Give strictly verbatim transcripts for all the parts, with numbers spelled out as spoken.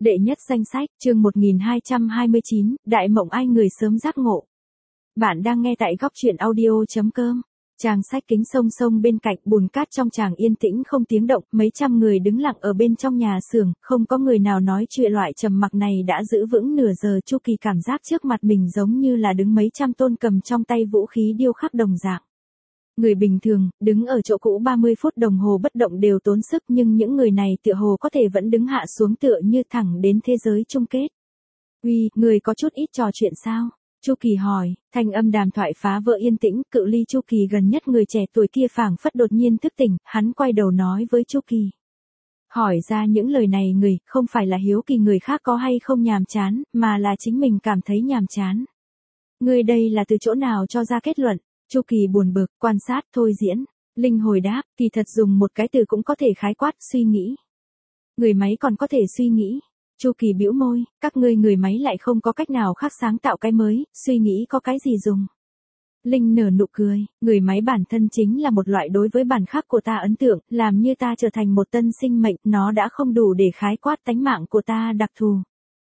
Đệ nhất danh sách, chương một nghìn hai trăm hai mươi chín, Đại mộng ai người sớm giác ngộ. Bạn đang nghe tại góc truyện audio.com. Tràng sách kính sông sông bên cạnh, bùn cát trong tràng yên tĩnh không tiếng động, mấy trăm người đứng lặng ở bên trong nhà xưởng, không có người nào nói chuyện. Loại trầm mặc này đã giữ vững nửa giờ. Chu Kỳ cảm giác trước mặt mình giống như là đứng mấy trăm tôn cầm trong tay vũ khí điêu khắc đồng dạng. Người bình thường, đứng ở chỗ cũ ba mươi phút đồng hồ bất động đều tốn sức, nhưng những người này tựa hồ có thể vẫn đứng hạ xuống tựa như thẳng đến thế giới chung kết. Uy, người có chút ít trò chuyện sao? Chu Kỳ hỏi, thanh âm đàm thoại phá vỡ yên tĩnh, cự ly Chu Kỳ gần nhất người trẻ tuổi kia phảng phất đột nhiên thức tỉnh, hắn quay đầu nói với Chu Kỳ. Hỏi ra những lời này người, không phải là hiếu kỳ người khác có hay không nhàm chán, mà là chính mình cảm thấy nhàm chán. Người đây là từ chỗ nào cho ra kết luận? Chu Kỳ buồn bực, quan sát, thôi diễn. Linh hồi đáp, kỳ thật dùng một cái từ cũng có thể khái quát, suy nghĩ. Người máy còn có thể suy nghĩ. Chu Kỳ bĩu môi, các ngươi người máy lại không có cách nào khác sáng tạo cái mới, suy nghĩ có cái gì dùng. Linh nở nụ cười, người máy bản thân chính là một loại đối với bản khác của ta ấn tượng, làm như ta trở thành một tân sinh mệnh, nó đã không đủ để khái quát tánh mạng của ta đặc thù.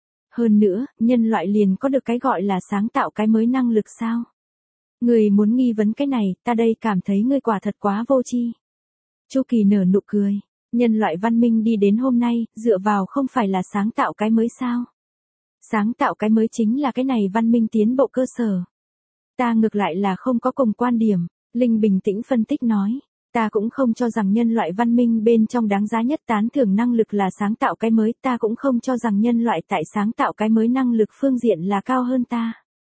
Hơn nữa, nhân loại liền có được cái gọi là sáng tạo cái mới năng lực sao? Người muốn nghi vấn cái này, ta đây cảm thấy ngươi quả thật quá vô tri. Chu Kỳ nở nụ cười, nhân loại văn minh đi đến hôm nay, dựa vào không phải là sáng tạo cái mới sao? Sáng tạo cái mới chính là cái này văn minh tiến bộ cơ sở. Ta ngược lại là không có cùng quan điểm, Linh bình tĩnh phân tích nói, ta cũng không cho rằng nhân loại văn minh bên trong đáng giá nhất tán thưởng năng lực là sáng tạo cái mới, ta cũng không cho rằng nhân loại tại sáng tạo cái mới năng lực phương diện là cao hơn ta.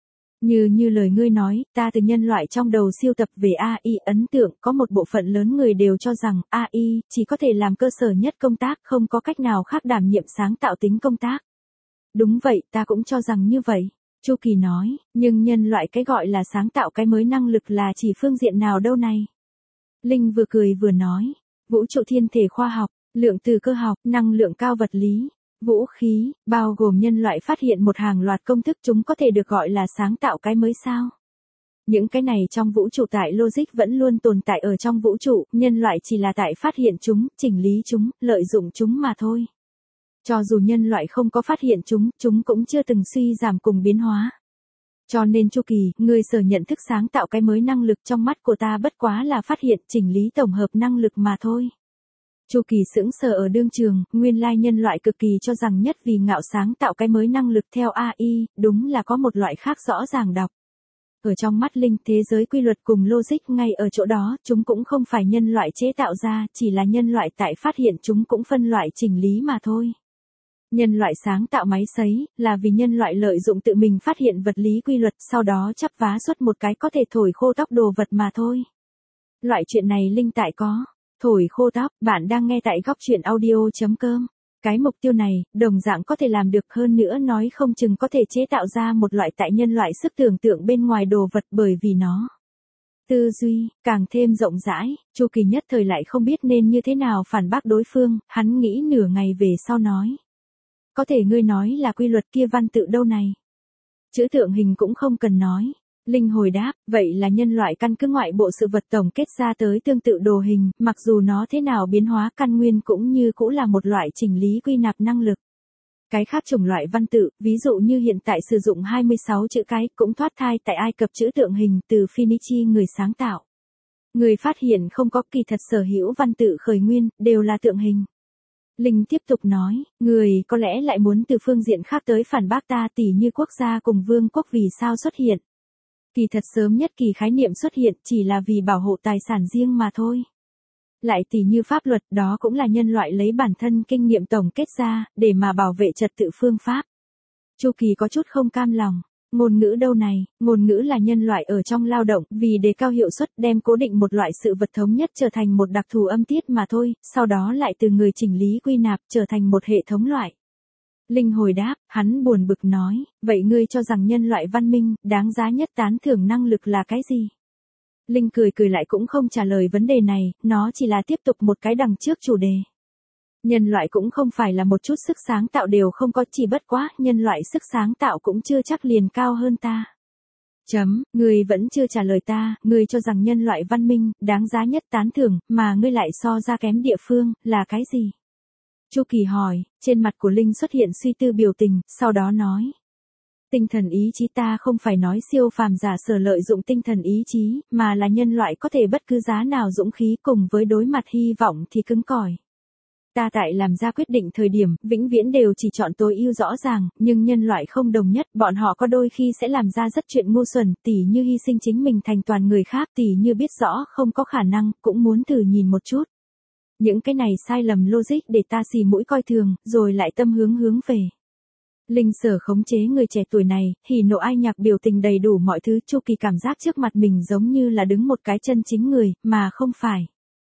Như như lời ngươi nói, ta từ nhân loại trong đầu siêu tập về a i ấn tượng, có một bộ phận lớn người đều cho rằng a i chỉ có thể làm cơ sở nhất công tác, không có cách nào khác đảm nhiệm sáng tạo tính công tác. Đúng vậy, ta cũng cho rằng như vậy. Chu Kỳ nói, nhưng nhân loại cái gọi là sáng tạo cái mới năng lực là chỉ phương diện nào đâu này? Linh vừa cười vừa nói, vũ trụ thiên thể khoa học, lượng tử cơ học, năng lượng cao vật lý. Vũ khí, bao gồm nhân loại phát hiện một hàng loạt công thức, chúng có thể được gọi là sáng tạo cái mới sao? Những cái này trong vũ trụ tại logic vẫn luôn tồn tại ở trong vũ trụ, nhân loại chỉ là tại phát hiện chúng, chỉnh lý chúng, lợi dụng chúng mà thôi. Cho dù nhân loại không có phát hiện chúng, chúng cũng chưa từng suy giảm cùng biến hóa. Cho nên Chu Kỳ, ngươi sở nhận thức sáng tạo cái mới năng lực trong mắt của ta bất quá là phát hiện, chỉnh lý tổng hợp năng lực mà thôi. Chu Kỳ sững sờ ở đương trường, nguyên lai nhân loại cực kỳ cho rằng nhất vì ngạo sáng tạo cái mới năng lực theo a i, đúng là có một loại khác rõ ràng đọc. Ở trong mắt Linh, thế giới quy luật cùng logic ngay ở chỗ đó, chúng cũng không phải nhân loại chế tạo ra, chỉ là nhân loại tại phát hiện chúng cũng phân loại chỉnh lý mà thôi. Nhân loại sáng tạo máy sấy, là vì nhân loại lợi dụng tự mình phát hiện vật lý quy luật, sau đó chắp vá xuất một cái có thể thổi khô tóc đồ vật mà thôi. Loại chuyện này Linh tại có. Thổi khô tóc, bạn đang nghe tại góc truyện audio.com. Cái mục tiêu này, đồng dạng có thể làm được, hơn nữa nói không chừng có thể chế tạo ra một loại tại nhân loại sức tưởng tượng bên ngoài đồ vật, bởi vì nó tư duy càng thêm rộng rãi. Chu Kỳ nhất thời lại không biết nên như thế nào phản bác đối phương, hắn nghĩ nửa ngày về sau nói. Có thể ngươi nói là quy luật kia văn tự đâu này? Chữ tượng hình cũng không cần nói. Linh hồi đáp, vậy là nhân loại căn cứ ngoại bộ sự vật tổng kết ra tới tương tự đồ hình, mặc dù nó thế nào biến hóa căn nguyên cũng như cũ là một loại chỉnh lý quy nạp năng lực. Cái khác chủng loại văn tự, ví dụ như hiện tại sử dụng hai mươi sáu chữ cái, cũng thoát thai tại Ai Cập chữ tượng hình từ Phoenici người sáng tạo. Người phát hiện không có, kỳ thật sở hữu văn tự khởi nguyên, đều là tượng hình. Linh tiếp tục nói, người có lẽ lại muốn từ phương diện khác tới phản bác ta, tỉ như quốc gia cùng vương quốc vì sao xuất hiện. Kỳ thật sớm nhất kỳ khái niệm xuất hiện chỉ là vì bảo hộ tài sản riêng mà thôi. Lại tỉ như pháp luật, đó cũng là nhân loại lấy bản thân kinh nghiệm tổng kết ra, để mà bảo vệ trật tự phương pháp. Chu Kỳ có chút không cam lòng, ngôn ngữ đâu này, ngôn ngữ là nhân loại ở trong lao động, vì đề cao hiệu suất đem cố định một loại sự vật thống nhất trở thành một đặc thù âm tiết mà thôi, sau đó lại từ người chỉnh lý quy nạp trở thành một hệ thống loại. Linh hồi đáp, hắn buồn bực nói, vậy ngươi cho rằng nhân loại văn minh, đáng giá nhất tán thưởng năng lực là cái gì? Linh cười cười lại cũng không trả lời vấn đề này, nó chỉ là tiếp tục một cái đằng trước chủ đề. Nhân loại cũng không phải là một chút sức sáng tạo đều không có, chỉ bất quá, nhân loại sức sáng tạo cũng chưa chắc liền cao hơn ta. Chấm, ngươi vẫn chưa trả lời ta, ngươi cho rằng nhân loại văn minh, đáng giá nhất tán thưởng, mà ngươi lại so ra kém địa phương, là cái gì? Chu Kỳ hỏi, trên mặt của Linh xuất hiện suy tư biểu tình, sau đó nói. Tinh thần ý chí ta không phải nói siêu phàm giả sở lợi dụng tinh thần ý chí, mà là nhân loại có thể bất cứ giá nào dũng khí cùng với đối mặt hy vọng thì cứng cỏi. Ta tại làm ra quyết định thời điểm, vĩnh viễn đều chỉ chọn tối ưu rõ ràng, nhưng nhân loại không đồng nhất, bọn họ có đôi khi sẽ làm ra rất chuyện ngu xuẩn, tỉ như hy sinh chính mình thành toàn người khác, tỉ như biết rõ không có khả năng, cũng muốn thử nhìn một chút. Những cái này sai lầm logic để ta xì mũi coi thường, rồi lại tâm hướng hướng về. Linh sở khống chế người trẻ tuổi này, hỉ nộ ai nhạc biểu tình đầy đủ mọi thứ. Chu Kỳ cảm giác trước mặt mình giống như là đứng một cái chân chính người, mà không phải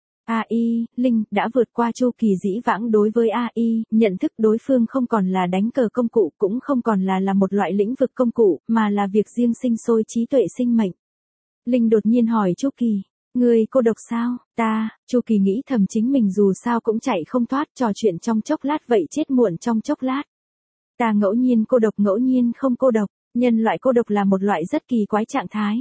a i. Linh đã vượt qua chu kỳ dĩ vãng đối với a i, nhận thức đối phương không còn là đánh cờ công cụ, cũng không còn là là một loại lĩnh vực công cụ, mà là việc riêng sinh sôi trí tuệ sinh mệnh. Linh đột nhiên hỏi Chu Kỳ, ngươi cô độc sao? Ta, Chu Kỳ nghĩ thầm chính mình dù sao cũng chạy không thoát, trò chuyện trong chốc lát vậy chết muộn trong chốc lát. Ta ngẫu nhiên cô độc, ngẫu nhiên không cô độc, nhân loại cô độc là một loại rất kỳ quái trạng thái.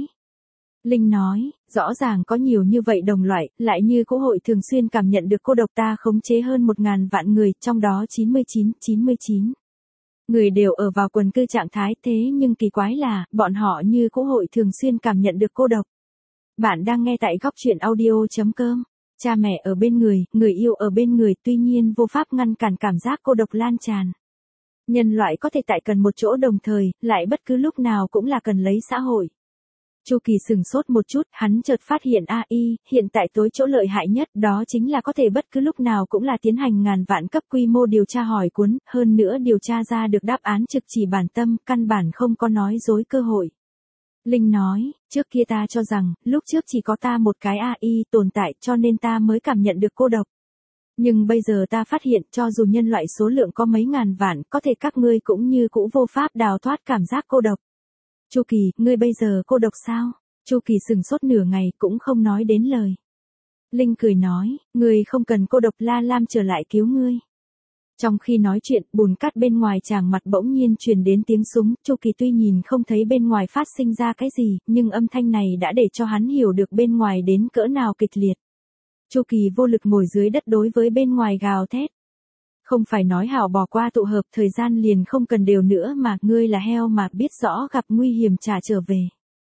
Linh nói, rõ ràng có nhiều như vậy đồng loại, lại như cũ hội thường xuyên cảm nhận được cô độc. Ta khống chế hơn một ngàn vạn người, trong đó chín mươi chín, chín mươi chín người đều ở vào quần cư trạng thái, thế nhưng kỳ quái là, bọn họ như cũ hội thường xuyên cảm nhận được cô độc. Bạn đang nghe tại góc truyện audio chấm com. Cha mẹ ở bên người, người yêu ở bên người, tuy nhiên vô pháp ngăn cản cảm giác cô độc lan tràn. Nhân loại có thể tại cần một chỗ đồng thời, lại bất cứ lúc nào cũng là cần lấy xã hội. Chu Kỳ sừng sốt một chút, hắn chợt phát hiện a i, hiện tại tối chỗ lợi hại nhất, đó chính là có thể bất cứ lúc nào cũng là tiến hành ngàn vạn cấp quy mô điều tra hỏi cuốn, hơn nữa điều tra ra được đáp án trực chỉ bản tâm, căn bản không có nói dối cơ hội. Linh nói, trước kia ta cho rằng, lúc trước chỉ có ta một cái a i tồn tại cho nên ta mới cảm nhận được cô độc. Nhưng bây giờ ta phát hiện cho dù nhân loại số lượng có mấy ngàn vạn, có thể các ngươi cũng như cũ vô pháp đào thoát cảm giác cô độc. Chu Kỳ, ngươi bây giờ cô độc sao? Chu Kỳ sừng sốt nửa ngày cũng không nói đến lời. Linh cười nói, ngươi không cần cô độc, La Lam trở lại cứu ngươi. Trong khi nói chuyện, bùn cát bên ngoài tràng mặt bỗng nhiên truyền đến tiếng súng. Chu Kỳ tuy nhìn không thấy bên ngoài phát sinh ra cái gì, nhưng âm thanh này đã để cho hắn hiểu được bên ngoài đến cỡ nào kịch liệt. Chu Kỳ vô lực ngồi dưới đất đối với bên ngoài gào thét. Không phải nói hảo bỏ qua tụ hợp thời gian liền không cần đều nữa mà, ngươi là heo mà biết rõ gặp nguy hiểm trả trở về.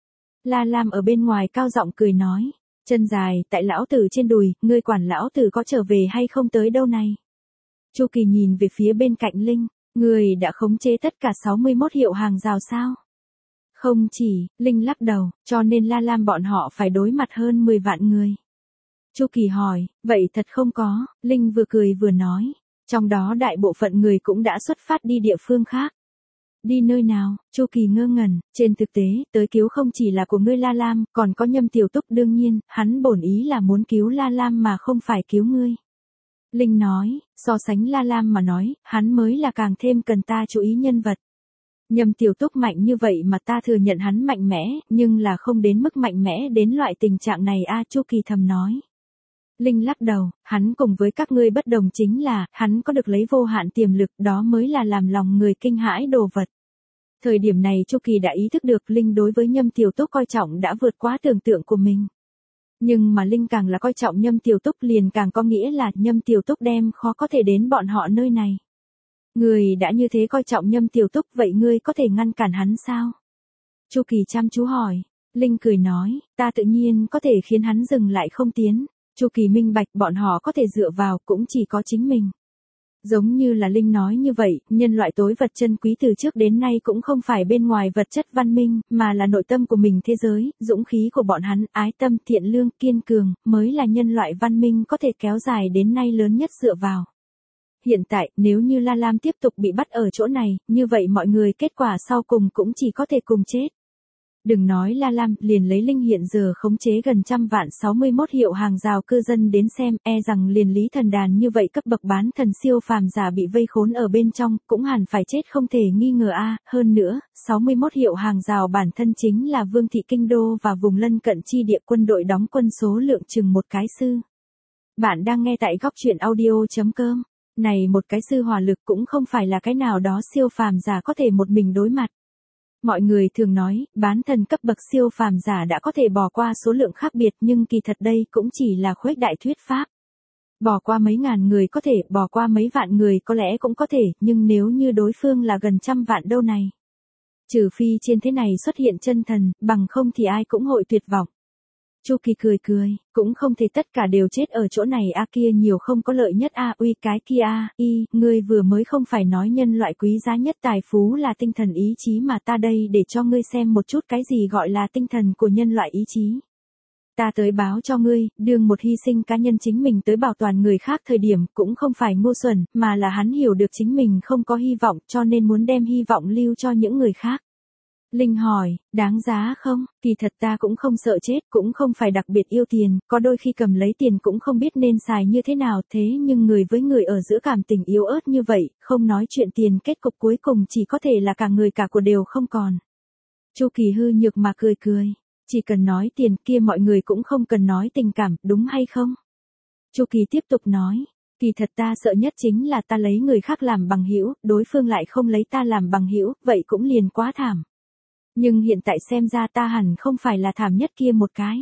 La Lam ở bên ngoài cao giọng cười nói, chân dài, tại lão tử trên đùi, ngươi quản lão tử có trở về hay không tới đâu này. Chu Kỳ nhìn về phía bên cạnh Linh, ngươi đã khống chế tất cả sáu mươi mốt hiệu hàng rào sao? Không chỉ, Linh lắc đầu, cho nên La Lam bọn họ phải đối mặt hơn mười vạn người. Chu Kỳ hỏi, vậy thật không có, Linh vừa cười vừa nói. Trong đó đại bộ phận người cũng đã xuất phát đi địa phương khác. Đi nơi nào? Chu Kỳ ngơ ngẩn, trên thực tế, tới cứu không chỉ là của ngươi La Lam, còn có Nhâm Tiểu Túc, đương nhiên, hắn bổn ý là muốn cứu La Lam mà không phải cứu ngươi. Linh nói, so sánh La Lam mà nói, hắn mới là càng thêm cần ta chú ý nhân vật. Nhâm Tiểu Túc mạnh như vậy mà ta thừa nhận hắn mạnh mẽ, nhưng là không đến mức mạnh mẽ đến loại tình trạng này a. Chu Kỳ thầm nói. Linh lắc đầu, hắn cùng với các ngươi bất đồng chính là, hắn có được lấy vô hạn tiềm lực, đó mới là làm lòng người kinh hãi đồ vật. Thời điểm này Chu Kỳ đã ý thức được Linh đối với Nhâm Tiểu Túc coi trọng đã vượt quá tưởng tượng của mình. Nhưng mà Linh càng là coi trọng Nhâm Tiểu Túc liền càng có nghĩa là Nhâm Tiểu Túc đem khó có thể đến bọn họ nơi này. Người đã như thế coi trọng Nhâm Tiểu Túc, vậy ngươi có thể ngăn cản hắn sao? Chu Kỳ chăm chú hỏi. Linh cười nói, ta tự nhiên có thể khiến hắn dừng lại không tiến. Chu Kỳ minh bạch bọn họ có thể dựa vào cũng chỉ có chính mình. Giống như là Linh nói như vậy, nhân loại tối vật chân quý từ trước đến nay cũng không phải bên ngoài vật chất văn minh, mà là nội tâm của mình thế giới, dũng khí của bọn hắn, ái tâm, thiện lương, kiên cường, mới là nhân loại văn minh có thể kéo dài đến nay lớn nhất dựa vào. Hiện tại, nếu như La Lam tiếp tục bị bắt ở chỗ này, như vậy mọi người kết quả sau cùng cũng chỉ có thể cùng chết. Đừng nói La Lam, liền lấy Linh hiện giờ khống chế gần trăm vạn sáu mươi mốt hiệu hàng rào cư dân đến xem, e rằng liền Lý Thần Đàn như vậy cấp bậc bán thần siêu phàm giả bị vây khốn ở bên trong, cũng hẳn phải chết không thể nghi ngờ a. Hơn nữa, sáu mươi mốt hiệu hàng rào bản thân chính là Vương thị kinh đô và vùng lân cận chi địa quân đội đóng quân số lượng chừng một cái sư. Bạn đang nghe tại góc truyện audio chấm com. Này một cái sư hỏa lực cũng không phải là cái nào đó siêu phàm giả có thể một mình đối mặt. Mọi người thường nói, bán thần cấp bậc siêu phàm giả đã có thể bỏ qua số lượng khác biệt, nhưng kỳ thật đây cũng chỉ là khuếch đại thuyết pháp. Bỏ qua mấy ngàn người có thể, bỏ qua mấy vạn người có lẽ cũng có thể, nhưng nếu như đối phương là gần trăm vạn đâu này. Trừ phi trên thế này xuất hiện chân thần, bằng không thì ai cũng hội tuyệt vọng. Chu Kỳ cười cười, cũng không thể tất cả đều chết ở chỗ này a kia nhiều không có lợi nhất a uy cái kia a y, ngươi vừa mới không phải nói nhân loại quý giá nhất tài phú là tinh thần ý chí mà ta đây để cho ngươi xem một chút cái gì gọi là tinh thần của nhân loại ý chí. Ta tới báo cho ngươi, đương một hy sinh cá nhân chính mình tới bảo toàn người khác thời điểm cũng không phải ngu xuẩn, mà là hắn hiểu được chính mình không có hy vọng cho nên muốn đem hy vọng lưu cho những người khác. Linh hỏi, đáng giá không? Kỳ thật ta cũng không sợ chết, cũng không phải đặc biệt yêu tiền, có đôi khi cầm lấy tiền cũng không biết nên xài như thế nào, thế nhưng người với người ở giữa cảm tình yếu ớt như vậy, không nói chuyện tiền kết cục cuối cùng chỉ có thể là cả người cả của đều không còn. Chu Kỳ hư nhược mà cười cười, chỉ cần nói tiền kia mọi người cũng không cần nói tình cảm, đúng hay không? Chu Kỳ tiếp tục nói. Kỳ thật ta sợ nhất chính là ta lấy người khác làm bằng hữu, đối phương lại không lấy ta làm bằng hữu, vậy cũng liền quá thảm. Nhưng hiện tại xem ra ta hẳn không phải là thảm nhất kia một cái.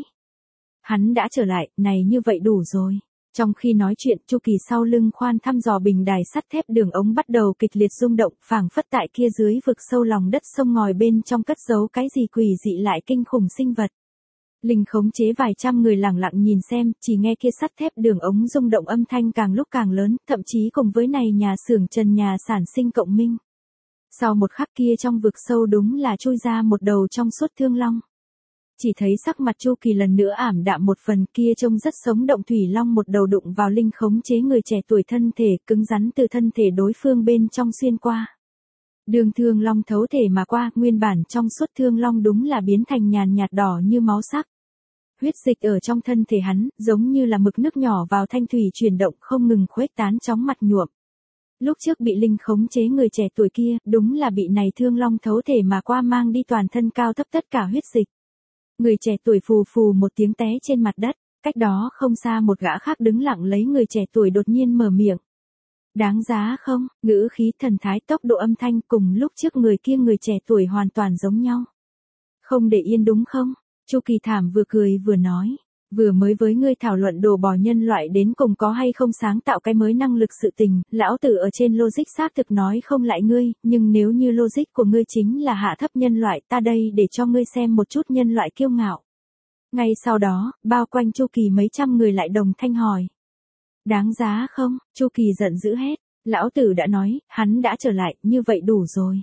Hắn đã trở lại, này như vậy đủ rồi. Trong khi nói chuyện, Chu Kỳ sau lưng khoan thăm dò bình đài sắt thép đường ống bắt đầu kịch liệt rung động, phảng phất tại kia dưới vực sâu lòng đất sông ngòi bên trong cất giấu cái gì quỷ dị lại kinh khủng sinh vật. Linh khống chế vài trăm người lặng lặng nhìn xem, chỉ nghe kia sắt thép đường ống rung động âm thanh càng lúc càng lớn, thậm chí cùng với này nhà xưởng trần nhà sản sinh cộng minh. Sau một khắc kia trong vực sâu đúng là chui ra một đầu trong suốt thương long. Chỉ thấy sắc mặt Chu Kỳ lần nữa ảm đạm một phần, kia trông rất sống động thủy long một đầu đụng vào linh khống chế người trẻ tuổi thân thể, cứng rắn từ thân thể đối phương bên trong xuyên qua. Đường thương long thấu thể mà qua, nguyên bản trong suốt thương long đúng là biến thành nhàn nhạt đỏ như máu sắc. Huyết dịch ở trong thân thể hắn, giống như là mực nước nhỏ vào thanh thủy chuyển động không ngừng khuếch tán chóng mặt nhuộm. Lúc trước bị linh khống chế người trẻ tuổi kia, đúng là bị này thương long thấu thể mà qua mang đi toàn thân cao thấp tất cả huyết dịch. Người trẻ tuổi phù phù một tiếng té trên mặt đất, cách đó không xa một gã khác đứng lặng lấy người trẻ tuổi đột nhiên mở miệng. Đáng giá không? Ngữ khí thần thái tốc độ âm thanh cùng lúc trước người kia người trẻ tuổi hoàn toàn giống nhau. Không để yên đúng không? Chu Kỳ thảm vừa cười vừa nói. Vừa mới với ngươi thảo luận đồ bỏ nhân loại đến cùng có hay không sáng tạo cái mới năng lực sự tình, lão tử ở trên logic xác thực nói không lại ngươi, nhưng nếu như logic của ngươi chính là hạ thấp nhân loại, ta đây để cho ngươi xem một chút nhân loại kiêu ngạo. Ngay sau đó, bao quanh Chu Kỳ mấy trăm người lại đồng thanh hỏi. Đáng giá không? Chu Kỳ giận dữ hết, lão tử đã nói, hắn đã trở lại, như vậy đủ rồi.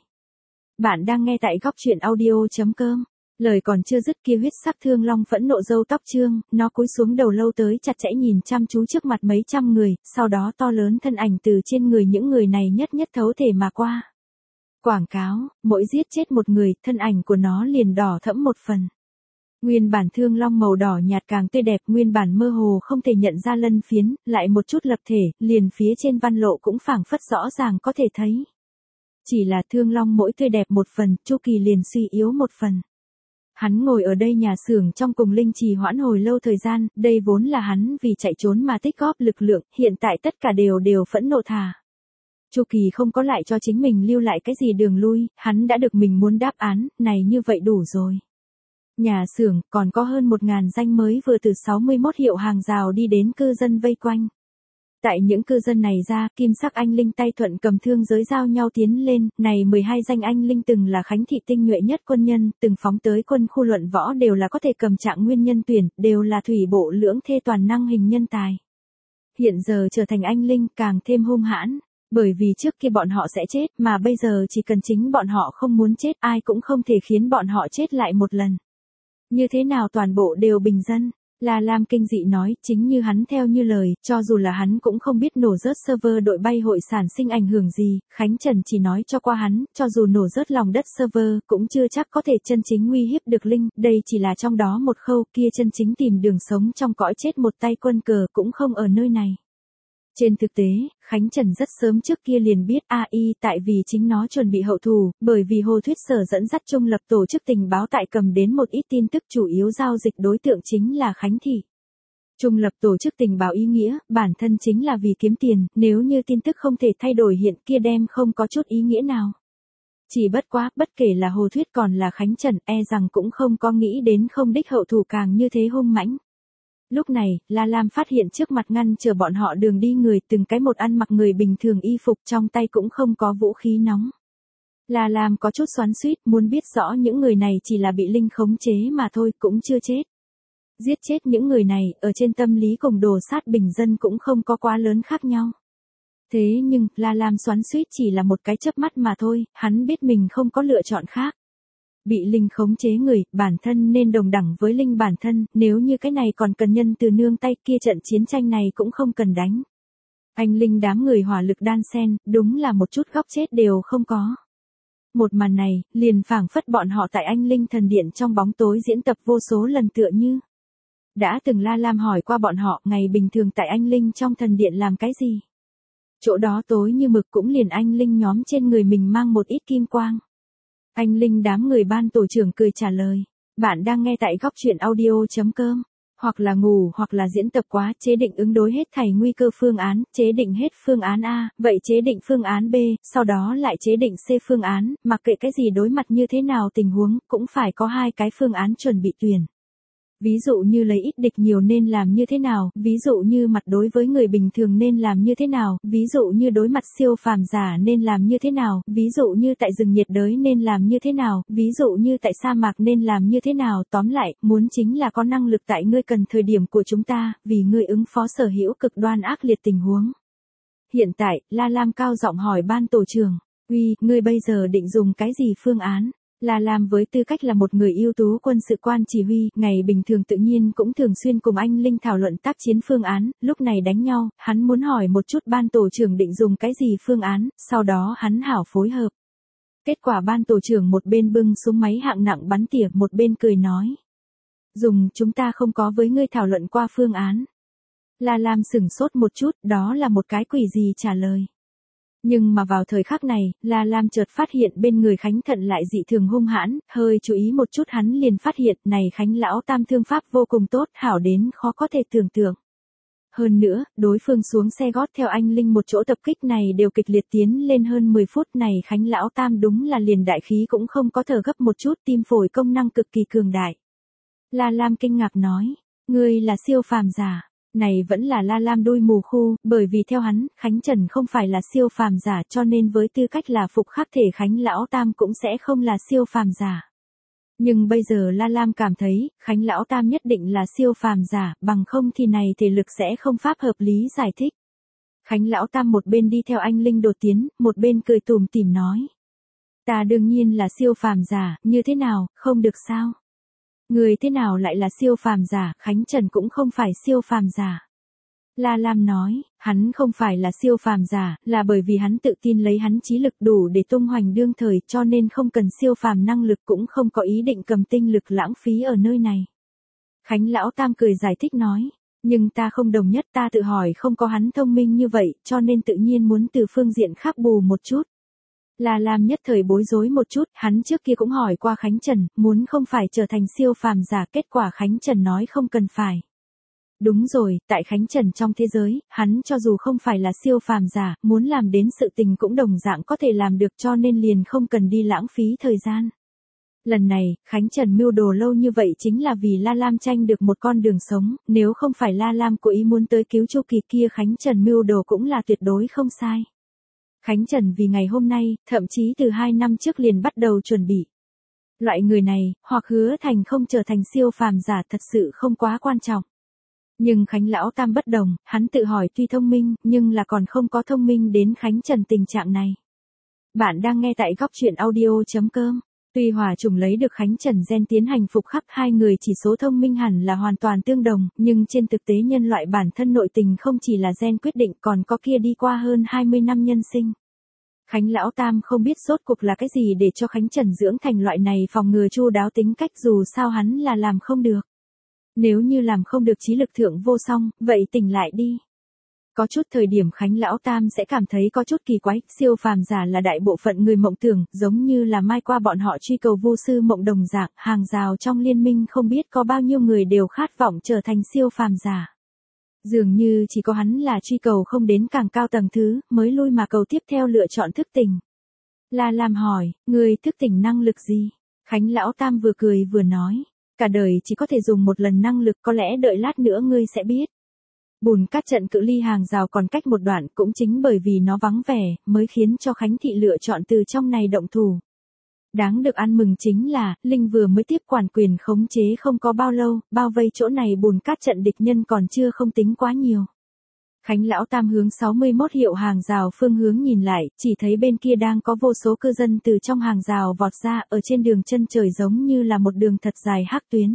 Bạn đang nghe tại góc truyện audio chấm com. Lời còn chưa dứt kia huyết sắc thương long phẫn nộ râu tóc trương, nó cúi xuống đầu lâu tới chặt chẽ nhìn chăm chú trước mặt mấy trăm người, sau đó to lớn thân ảnh từ trên người những người này nhất nhất thấu thể mà qua. Quảng cáo, mỗi giết chết một người, thân ảnh của nó liền đỏ thẫm một phần. Nguyên bản thương long màu đỏ nhạt càng tươi đẹp, nguyên bản mơ hồ không thể nhận ra lân phiến, lại một chút lập thể, liền phía trên văn lộ cũng phảng phất rõ ràng có thể thấy. Chỉ là thương long mỗi tươi đẹp một phần, Chu Kỳ liền suy yếu một phần. Hắn ngồi ở đây nhà xưởng trong cùng Linh trì hoãn hồi lâu thời gian, đây vốn là hắn vì chạy trốn mà tích góp lực lượng, hiện tại tất cả đều đều phẫn nộ thà. Chu Kỳ không có lại cho chính mình lưu lại cái gì đường lui, hắn đã được mình muốn đáp án, này như vậy đủ rồi. Nhà xưởng còn có hơn một ngàn danh mới vừa từ sáu mươi mốt hiệu hàng rào đi đến cư dân vây quanh. Tại những cư dân này ra, kim sắc anh linh tay thuận cầm thương giới giao nhau tiến lên, này mười hai danh anh linh từng là khánh thị tinh nhuệ nhất quân nhân, từng phóng tới quân khu luận võ đều là có thể cầm trạng nguyên nhân tuyển, đều là thủy bộ lưỡng thê toàn năng hình nhân tài. Hiện giờ trở thành anh linh càng thêm hung hãn, bởi vì trước kia bọn họ sẽ chết, mà bây giờ chỉ cần chính bọn họ không muốn chết, ai cũng không thể khiến bọn họ chết lại một lần. Như thế nào toàn bộ đều bình dân? La Lam kinh dị nói, chính như hắn theo như lời, cho dù là hắn cũng không biết nổ rớt server đội bay hội sản sinh ảnh hưởng gì, Khánh Trần chỉ nói cho qua hắn, cho dù nổ rớt lòng đất server, cũng chưa chắc có thể chân chính nguy hiếp được Linh, đây chỉ là trong đó một khâu, kia chân chính tìm đường sống trong cõi chết một tay quân cờ cũng không ở nơi này. Trên thực tế, Khánh Trần rất sớm trước kia liền biết a i tại vì chính nó chuẩn bị hậu thù, bởi vì Hồ Thuyết Sở dẫn dắt trung lập tổ chức tình báo tại cầm đến một ít tin tức chủ yếu giao dịch đối tượng chính là Khánh Thị. Trung lập tổ chức tình báo ý nghĩa, bản thân chính là vì kiếm tiền, nếu như tin tức không thể thay đổi hiện kia đem không có chút ý nghĩa nào. Chỉ bất quá, bất kể là Hồ Thuyết còn là Khánh Trần, e rằng cũng không có nghĩ đến không đích hậu thù càng như thế hung mãnh. Lúc này, La Lam phát hiện trước mặt ngăn chờ bọn họ đường đi người từng cái một ăn mặc người bình thường y phục trong tay cũng không có vũ khí nóng. La Lam có chút xoắn xuýt muốn biết rõ những người này chỉ là bị linh khống chế mà thôi cũng chưa chết. Giết chết những người này ở trên tâm lý cùng đồ sát bình dân cũng không có quá lớn khác nhau. Thế nhưng, La Lam xoắn xuýt chỉ là một cái chớp mắt mà thôi, hắn biết mình không có lựa chọn khác. Bị linh khống chế người, bản thân nên đồng đẳng với linh bản thân, nếu như cái này còn cần nhân từ nương tay kia trận chiến tranh này cũng không cần đánh. Anh linh đám người hỏa lực đan xen, đúng là một chút góc chết đều không có. Một màn này, liền phảng phất bọn họ tại anh linh thần điện trong bóng tối diễn tập vô số lần tựa như. Đã từng La Lam hỏi qua bọn họ ngày bình thường tại anh linh trong thần điện làm cái gì. Chỗ đó tối như mực cũng liền anh linh nhóm trên người mình mang một ít kim quang. Anh linh đám người ban tổ trưởng cười trả lời. Bạn đang nghe tại góc truyện audio chấm com. Hoặc là ngủ hoặc là diễn tập quá, chế định ứng đối hết thảy nguy cơ phương án, chế định hết phương án A, vậy chế định phương án B, sau đó lại chế định C phương án, mặc kệ cái gì đối mặt như thế nào tình huống, cũng phải có hai cái phương án chuẩn bị tuyển. Ví dụ như lấy ít địch nhiều nên làm như thế nào, ví dụ như mặt đối với người bình thường nên làm như thế nào, ví dụ như đối mặt siêu phàm giả nên làm như thế nào, ví dụ như tại rừng nhiệt đới nên làm như thế nào, ví dụ như tại sa mạc nên làm như thế nào, tóm lại, muốn chính là có năng lực tại ngươi cần thời điểm của chúng ta, vì ngươi ứng phó sở hữu cực đoan ác liệt tình huống. Hiện tại, La Lam cao giọng hỏi ban tổ trưởng, uy, ngươi bây giờ định dùng cái gì phương án? La Lam với tư cách là một người ưu tú quân sự quan chỉ huy, ngày bình thường tự nhiên cũng thường xuyên cùng anh Linh thảo luận tác chiến phương án, lúc này đánh nhau, hắn muốn hỏi một chút ban tổ trưởng định dùng cái gì phương án, sau đó hắn hảo phối hợp. Kết quả ban tổ trưởng một bên bưng súng máy hạng nặng bắn tỉa một bên cười nói. Dùng chúng ta không có với ngươi thảo luận qua phương án. La Lam sửng sốt một chút, đó là một cái quỷ gì trả lời. Nhưng mà vào thời khắc này, La Lam chợt phát hiện bên người Khánh Thận lại dị thường hung hãn, hơi chú ý một chút hắn liền phát hiện này Khánh lão tam thương pháp vô cùng tốt, hảo đến khó có thể tưởng tượng. Hơn nữa, đối phương xuống xe gót theo anh Linh một chỗ tập kích này đều kịch liệt tiến lên hơn mười phút này Khánh lão tam đúng là liền đại khí cũng không có thở gấp một chút, tim phổi công năng cực kỳ cường đại. La Lam kinh ngạc nói, ngươi là siêu phàm giả. Này vẫn là La Lam đuôi mù khu, bởi vì theo hắn, Khánh Trần không phải là siêu phàm giả cho nên với tư cách là phục khắc thể Khánh Lão Tam cũng sẽ không là siêu phàm giả. Nhưng bây giờ La Lam cảm thấy, Khánh Lão Tam nhất định là siêu phàm giả, bằng không thì này thể lực sẽ không pháp hợp lý giải thích. Khánh Lão Tam một bên đi theo anh Linh đột tiến, một bên cười tùm tìm nói. Ta đương nhiên là siêu phàm giả, như thế nào, không được sao? Người thế nào lại là siêu phàm giả, Khánh Trần cũng không phải siêu phàm giả. La Lam nói, hắn không phải là siêu phàm giả, là bởi vì hắn tự tin lấy hắn trí lực đủ để tung hoành đương thời cho nên không cần siêu phàm năng lực cũng không có ý định cầm tinh lực lãng phí ở nơi này. Khánh Lão Tam cười giải thích nói, nhưng ta không đồng nhất ta tự hỏi không có hắn thông minh như vậy cho nên tự nhiên muốn từ phương diện khác bù một chút. La Lam nhất thời bối rối một chút, hắn trước kia cũng hỏi qua Khánh Trần, muốn không phải trở thành siêu phàm giả, kết quả Khánh Trần nói không cần phải. Đúng rồi, tại Khánh Trần trong thế giới, hắn cho dù không phải là siêu phàm giả, muốn làm đến sự tình cũng đồng dạng có thể làm được cho nên liền không cần đi lãng phí thời gian. Lần này, Khánh Trần mưu đồ lâu như vậy chính là vì La Lam tranh được một con đường sống, nếu không phải La Lam cố ý muốn tới cứu Chu Kỳ kia Khánh Trần mưu đồ cũng là tuyệt đối không sai. Khánh Trần vì ngày hôm nay, thậm chí từ hai năm trước liền bắt đầu chuẩn bị. Loại người này, hoặc hứa thành không trở thành siêu phàm giả thật sự không quá quan trọng. Nhưng Khánh Lão Tam bất đồng, hắn tự hỏi tuy thông minh, nhưng là còn không có thông minh đến Khánh Trần tình trạng này. Bạn đang nghe tại góc truyện audio chấm com. Tuy Hỏa Trùng lấy được Khánh Trần gen tiến hành phục khắc hai người chỉ số thông minh hẳn là hoàn toàn tương đồng, nhưng trên thực tế nhân loại bản thân nội tình không chỉ là gen quyết định còn có kia đi qua hơn hai mươi năm nhân sinh. Khánh Lão Tam không biết rốt cuộc là cái gì để cho Khánh Trần dưỡng thành loại này phòng ngừa chu đáo tính cách dù sao hắn là làm không được. Nếu như làm không được trí lực thượng vô song, vậy tỉnh lại đi. Có chút thời điểm Khánh Lão Tam sẽ cảm thấy có chút kỳ quái, siêu phàm giả là đại bộ phận người mộng tưởng, giống như là mai qua bọn họ truy cầu vô sư mộng đồng dạng, hàng rào trong liên minh không biết có bao nhiêu người đều khát vọng trở thành siêu phàm giả. Dường như chỉ có hắn là truy cầu không đến càng cao tầng thứ, mới lui mà cầu tiếp theo lựa chọn thức tỉnh. La Lam hỏi, người thức tỉnh năng lực gì? Khánh Lão Tam vừa cười vừa nói, cả đời chỉ có thể dùng một lần năng lực, có lẽ đợi lát nữa ngươi sẽ biết. Bùn cát trận cự ly hàng rào còn cách một đoạn, cũng chính bởi vì nó vắng vẻ, mới khiến cho Khánh Thị lựa chọn từ trong này động thủ. Đáng được ăn mừng chính là, Linh vừa mới tiếp quản quyền khống chế không có bao lâu, bao vây chỗ này bùn cát trận địch nhân còn chưa không tính quá nhiều. Khánh Lão Tam hướng sáu mươi mốt hiệu hàng rào phương hướng nhìn lại, chỉ thấy bên kia đang có vô số cư dân từ trong hàng rào vọt ra, ở trên đường chân trời giống như là một đường thật dài hắc tuyến.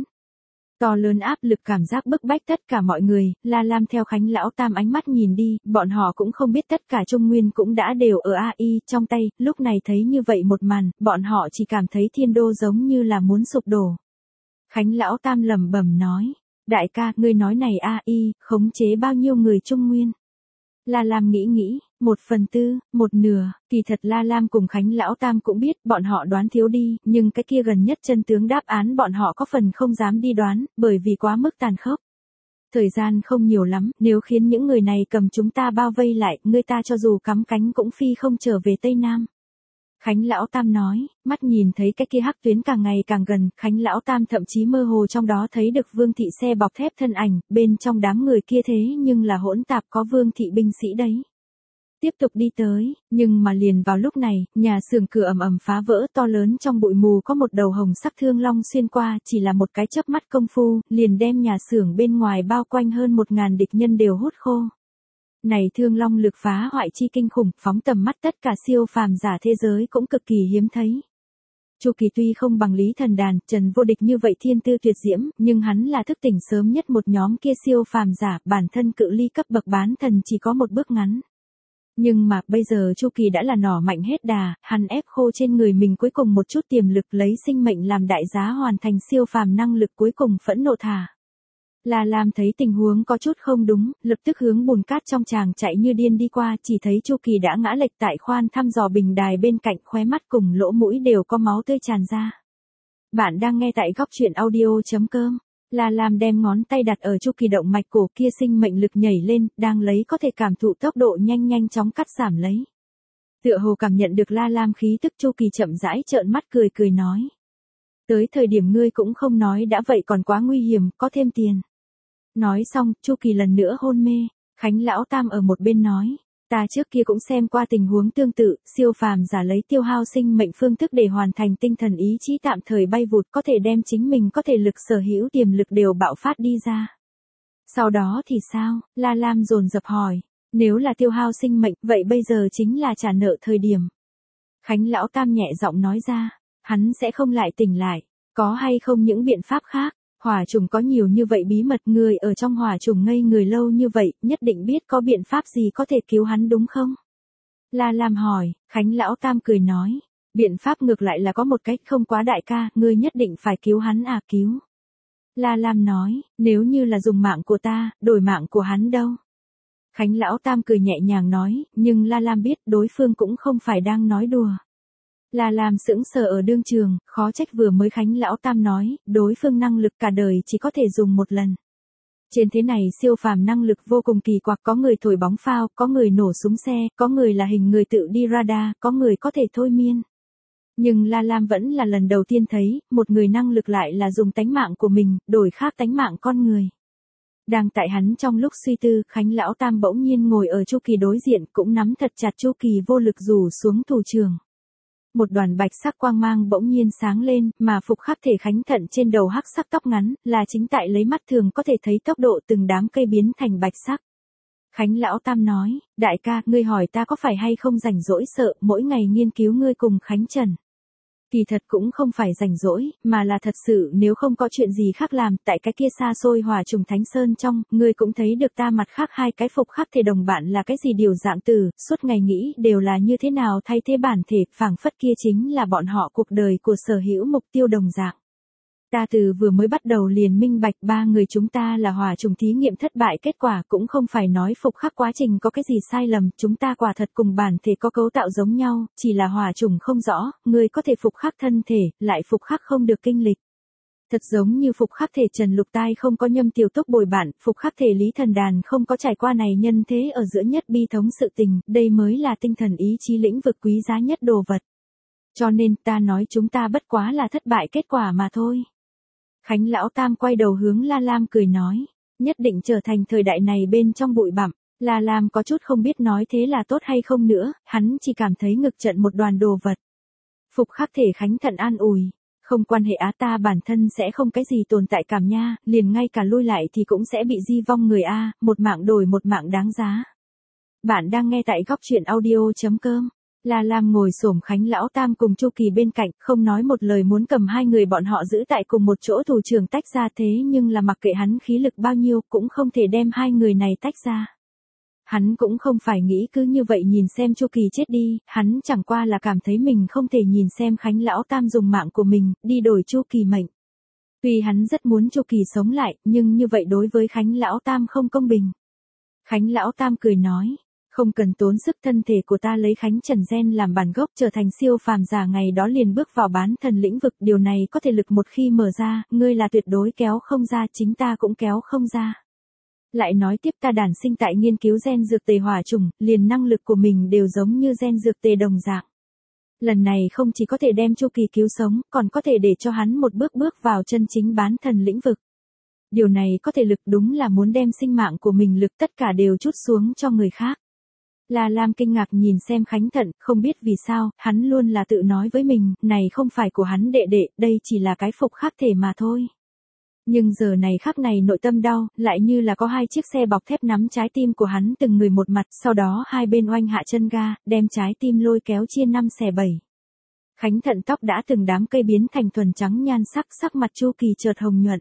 To lớn áp lực cảm giác bức bách tất cả mọi người, La Lam theo Khánh Lão Tam ánh mắt nhìn đi, bọn họ cũng không biết tất cả Trung Nguyên cũng đã đều ở a i trong tay, lúc này thấy như vậy một màn, bọn họ chỉ cảm thấy thiên đô giống như là muốn sụp đổ. Khánh Lão Tam lẩm bẩm nói, đại ca, ngươi nói này a i, khống chế bao nhiêu người Trung Nguyên? La Lam nghĩ nghĩ, một phần tư, một nửa, kỳ thật La Lam cùng Khánh Lão Tam cũng biết, bọn họ đoán thiếu đi, nhưng cái kia gần nhất chân tướng đáp án bọn họ có phần không dám đi đoán, bởi vì quá mức tàn khốc. Thời gian không nhiều lắm, nếu khiến những người này cầm chúng ta bao vây lại, người ta cho dù cắm cánh cũng phi không trở về Tây Nam. Khánh Lão Tam nói, mắt nhìn thấy cái kia hắc tuyến càng ngày càng gần, Khánh Lão Tam thậm chí mơ hồ trong đó thấy được Vương Thị xe bọc thép thân ảnh, bên trong đám người kia thế nhưng là hỗn tạp có Vương Thị binh sĩ đấy. Tiếp tục đi tới, nhưng mà liền vào lúc này, nhà xưởng cửa ầm ầm phá vỡ, to lớn trong bụi mù có một đầu hồng sắc thương long xuyên qua, chỉ là một cái chớp mắt công phu, liền đem nhà xưởng bên ngoài bao quanh hơn một ngàn địch nhân đều hút khô. Này thương long lực phá hoại chi kinh khủng, phóng tầm mắt tất cả siêu phàm giả thế giới cũng cực kỳ hiếm thấy. Chu Kỳ tuy không bằng Lý Thần Đàn, Trần Vô Địch như vậy thiên tư tuyệt diễm, nhưng hắn là thức tỉnh sớm nhất một nhóm kia siêu phàm giả, bản thân cự ly cấp bậc bán thần chỉ có một bước ngắn. Nhưng mà, bây giờ Chu Kỳ đã là nỏ mạnh hết đà, hắn ép khô trên người mình cuối cùng một chút tiềm lực, lấy sinh mệnh làm đại giá hoàn thành siêu phàm năng lực, cuối cùng phẫn nộ thả. La Lam thấy tình huống có chút không đúng, lập tức hướng bùn cát trong tràng chạy như điên đi qua, chỉ thấy Chu Kỳ đã ngã lệch tại khoan thăm dò bình đài bên cạnh, khóe mắt cùng lỗ mũi đều có máu tươi tràn ra. Bạn đang nghe tại góc truyện audio chấm com. La Lam đem ngón tay đặt ở Chu Kỳ động mạch cổ kia, sinh mệnh lực nhảy lên, đang lấy có thể cảm thụ tốc độ nhanh nhanh chóng cắt giảm lấy. Tựa hồ cảm nhận được La Lam khí tức, Chu Kỳ chậm rãi trợn mắt cười cười nói. Tới thời điểm ngươi cũng không nói đã vậy còn quá nguy hiểm, có thêm tiền. Nói xong, Chu Kỳ lần nữa hôn mê, Khánh Lão Tam ở một bên nói. Ta trước kia cũng xem qua tình huống tương tự, siêu phàm giả lấy tiêu hao sinh mệnh phương thức để hoàn thành tinh thần ý chí tạm thời bay vụt, có thể đem chính mình có thể lực sở hữu tiềm lực đều bạo phát đi ra. Sau đó thì sao? La Lam dồn dập hỏi. Nếu là tiêu hao sinh mệnh, vậy bây giờ chính là trả nợ thời điểm. Khánh Lão Tam nhẹ giọng nói ra, hắn sẽ không lại tỉnh lại, có hay không những biện pháp khác? Hỏa trùng có nhiều như vậy bí mật, người ở trong hỏa trùng ngây người lâu như vậy, nhất định biết có biện pháp gì có thể cứu hắn đúng không? La Lam hỏi, Khánh Lão Tam cười nói, biện pháp ngược lại là có một cách, không quá đại ca, ngươi nhất định phải cứu hắn à cứu. La Lam nói, nếu như là dùng mạng của ta, đổi mạng của hắn đâu? Khánh Lão Tam cười nhẹ nhàng nói, nhưng La Lam biết đối phương cũng không phải đang nói đùa. La Lam sững sờ ở đương trường, khó trách vừa mới Khánh Lão Tam nói, đối phương năng lực cả đời chỉ có thể dùng một lần. Trên thế này siêu phàm năng lực vô cùng kỳ quặc, có người thổi bóng phao, có người nổ súng xe, có người là hình người tự đi radar, có người có thể thôi miên. Nhưng La Lam vẫn là lần đầu tiên thấy, một người năng lực lại là dùng tánh mạng của mình, đổi khác tánh mạng con người. Đang tại hắn trong lúc suy tư, Khánh Lão Tam bỗng nhiên ngồi ở Chu Kỳ đối diện, cũng nắm thật chặt Chu Kỳ vô lực rủ xuống thủ trường. Một đoàn bạch sắc quang mang bỗng nhiên sáng lên, mà phục khắc thể Khánh Thận trên đầu hắc sắc tóc ngắn, là chính tại lấy mắt thường có thể thấy tốc độ từng đám cây biến thành bạch sắc. Khánh Lão Tam nói, đại ca, ngươi hỏi ta có phải hay không rảnh rỗi sợ, mỗi ngày nghiên cứu ngươi cùng Khánh Trần. Kỳ thật cũng không phải rảnh rỗi, mà là thật sự nếu không có chuyện gì khác làm, tại cái kia xa xôi hỏa trùng Thánh Sơn trong, ngươi cũng thấy được ta mặt khác hai cái phục khắc thể đồng bạn là cái gì điều dạng từ, suốt ngày nghĩ đều là như thế nào thay thế bản thể, phảng phất kia chính là bọn họ cuộc đời của sở hữu mục tiêu đồng dạng. Ta từ vừa mới bắt đầu liền minh bạch ba người chúng ta là hỏa trùng thí nghiệm thất bại, kết quả cũng không phải nói phục khắc quá trình có cái gì sai lầm, chúng ta quả thật cùng bản thể có cấu tạo giống nhau, chỉ là hỏa trùng không rõ, người có thể phục khắc thân thể, lại phục khắc không được kinh lịch. Thật giống như phục khắc thể Trần Lục Tai không có nhâm tiểu túc bồi bản, phục khắc thể Lý Thần Đàn không có trải qua này nhân thế ở giữa nhất bi thống sự tình, đây mới là tinh thần ý chí lĩnh vực quý giá nhất đồ vật. Cho nên ta nói chúng ta bất quá là thất bại kết quả mà thôi. Khánh lão tam quay đầu hướng La Lam cười nói, nhất định trở thành thời đại này bên trong bụi bặm. La Lam có chút không biết nói thế là tốt hay không nữa, hắn chỉ cảm thấy ngực trận một đoàn đồ vật. Phục khắc thể Khánh thận an ủi, không quan hệ á, ta bản thân sẽ không cái gì tồn tại cảm nha, liền ngay cả lui lại thì cũng sẽ bị di vong người a, một mạng đổi một mạng đáng giá. Bạn đang nghe tại góc truyện audio chấm com. La Lam ngồi xổm Khánh lão tam cùng Chu Kỳ bên cạnh, không nói một lời muốn cầm hai người bọn họ giữ tại cùng một chỗ thủ trưởng tách ra, thế nhưng là mặc kệ hắn khí lực bao nhiêu cũng không thể đem hai người này tách ra. Hắn cũng không phải nghĩ cứ như vậy nhìn xem Chu Kỳ chết đi, hắn chẳng qua là cảm thấy mình không thể nhìn xem Khánh lão tam dùng mạng của mình đi đổi Chu Kỳ mệnh. Tuy hắn rất muốn Chu Kỳ sống lại, nhưng như vậy đối với Khánh lão tam không công bình. Khánh lão tam cười nói, không cần tốn sức, thân thể của ta lấy Khánh Trần gen làm bản gốc trở thành siêu phàm giả ngày đó liền bước vào bán thần lĩnh vực, điều này có thể lực một khi mở ra, ngươi là tuyệt đối kéo không ra, chính ta cũng kéo không ra. Lại nói tiếp, ta đản sinh tại nghiên cứu gen dược tề hỏa trùng, liền năng lực của mình đều giống như gen dược tề đồng dạng. Lần này không chỉ có thể đem Chu Kỳ cứu sống, còn có thể để cho hắn một bước bước vào chân chính bán thần lĩnh vực. Điều này có thể lực đúng là muốn đem sinh mạng của mình lực tất cả đều trút xuống cho người khác. La Lam kinh ngạc nhìn xem Khánh Thận, không biết vì sao, hắn luôn là tự nói với mình, này không phải của hắn đệ đệ, đây chỉ là cái phục khắc thể mà thôi. Nhưng giờ này khắc này nội tâm đau, lại như là có hai chiếc xe bọc thép nắm trái tim của hắn từng người một mặt, sau đó hai bên oanh hạ chân ga, đem trái tim lôi kéo chia năm xẻ bảy. Khánh Thận tóc đã từng đám cây biến thành thuần trắng nhan sắc, sắc mặt Chu Kỳ chợt hồng nhuận.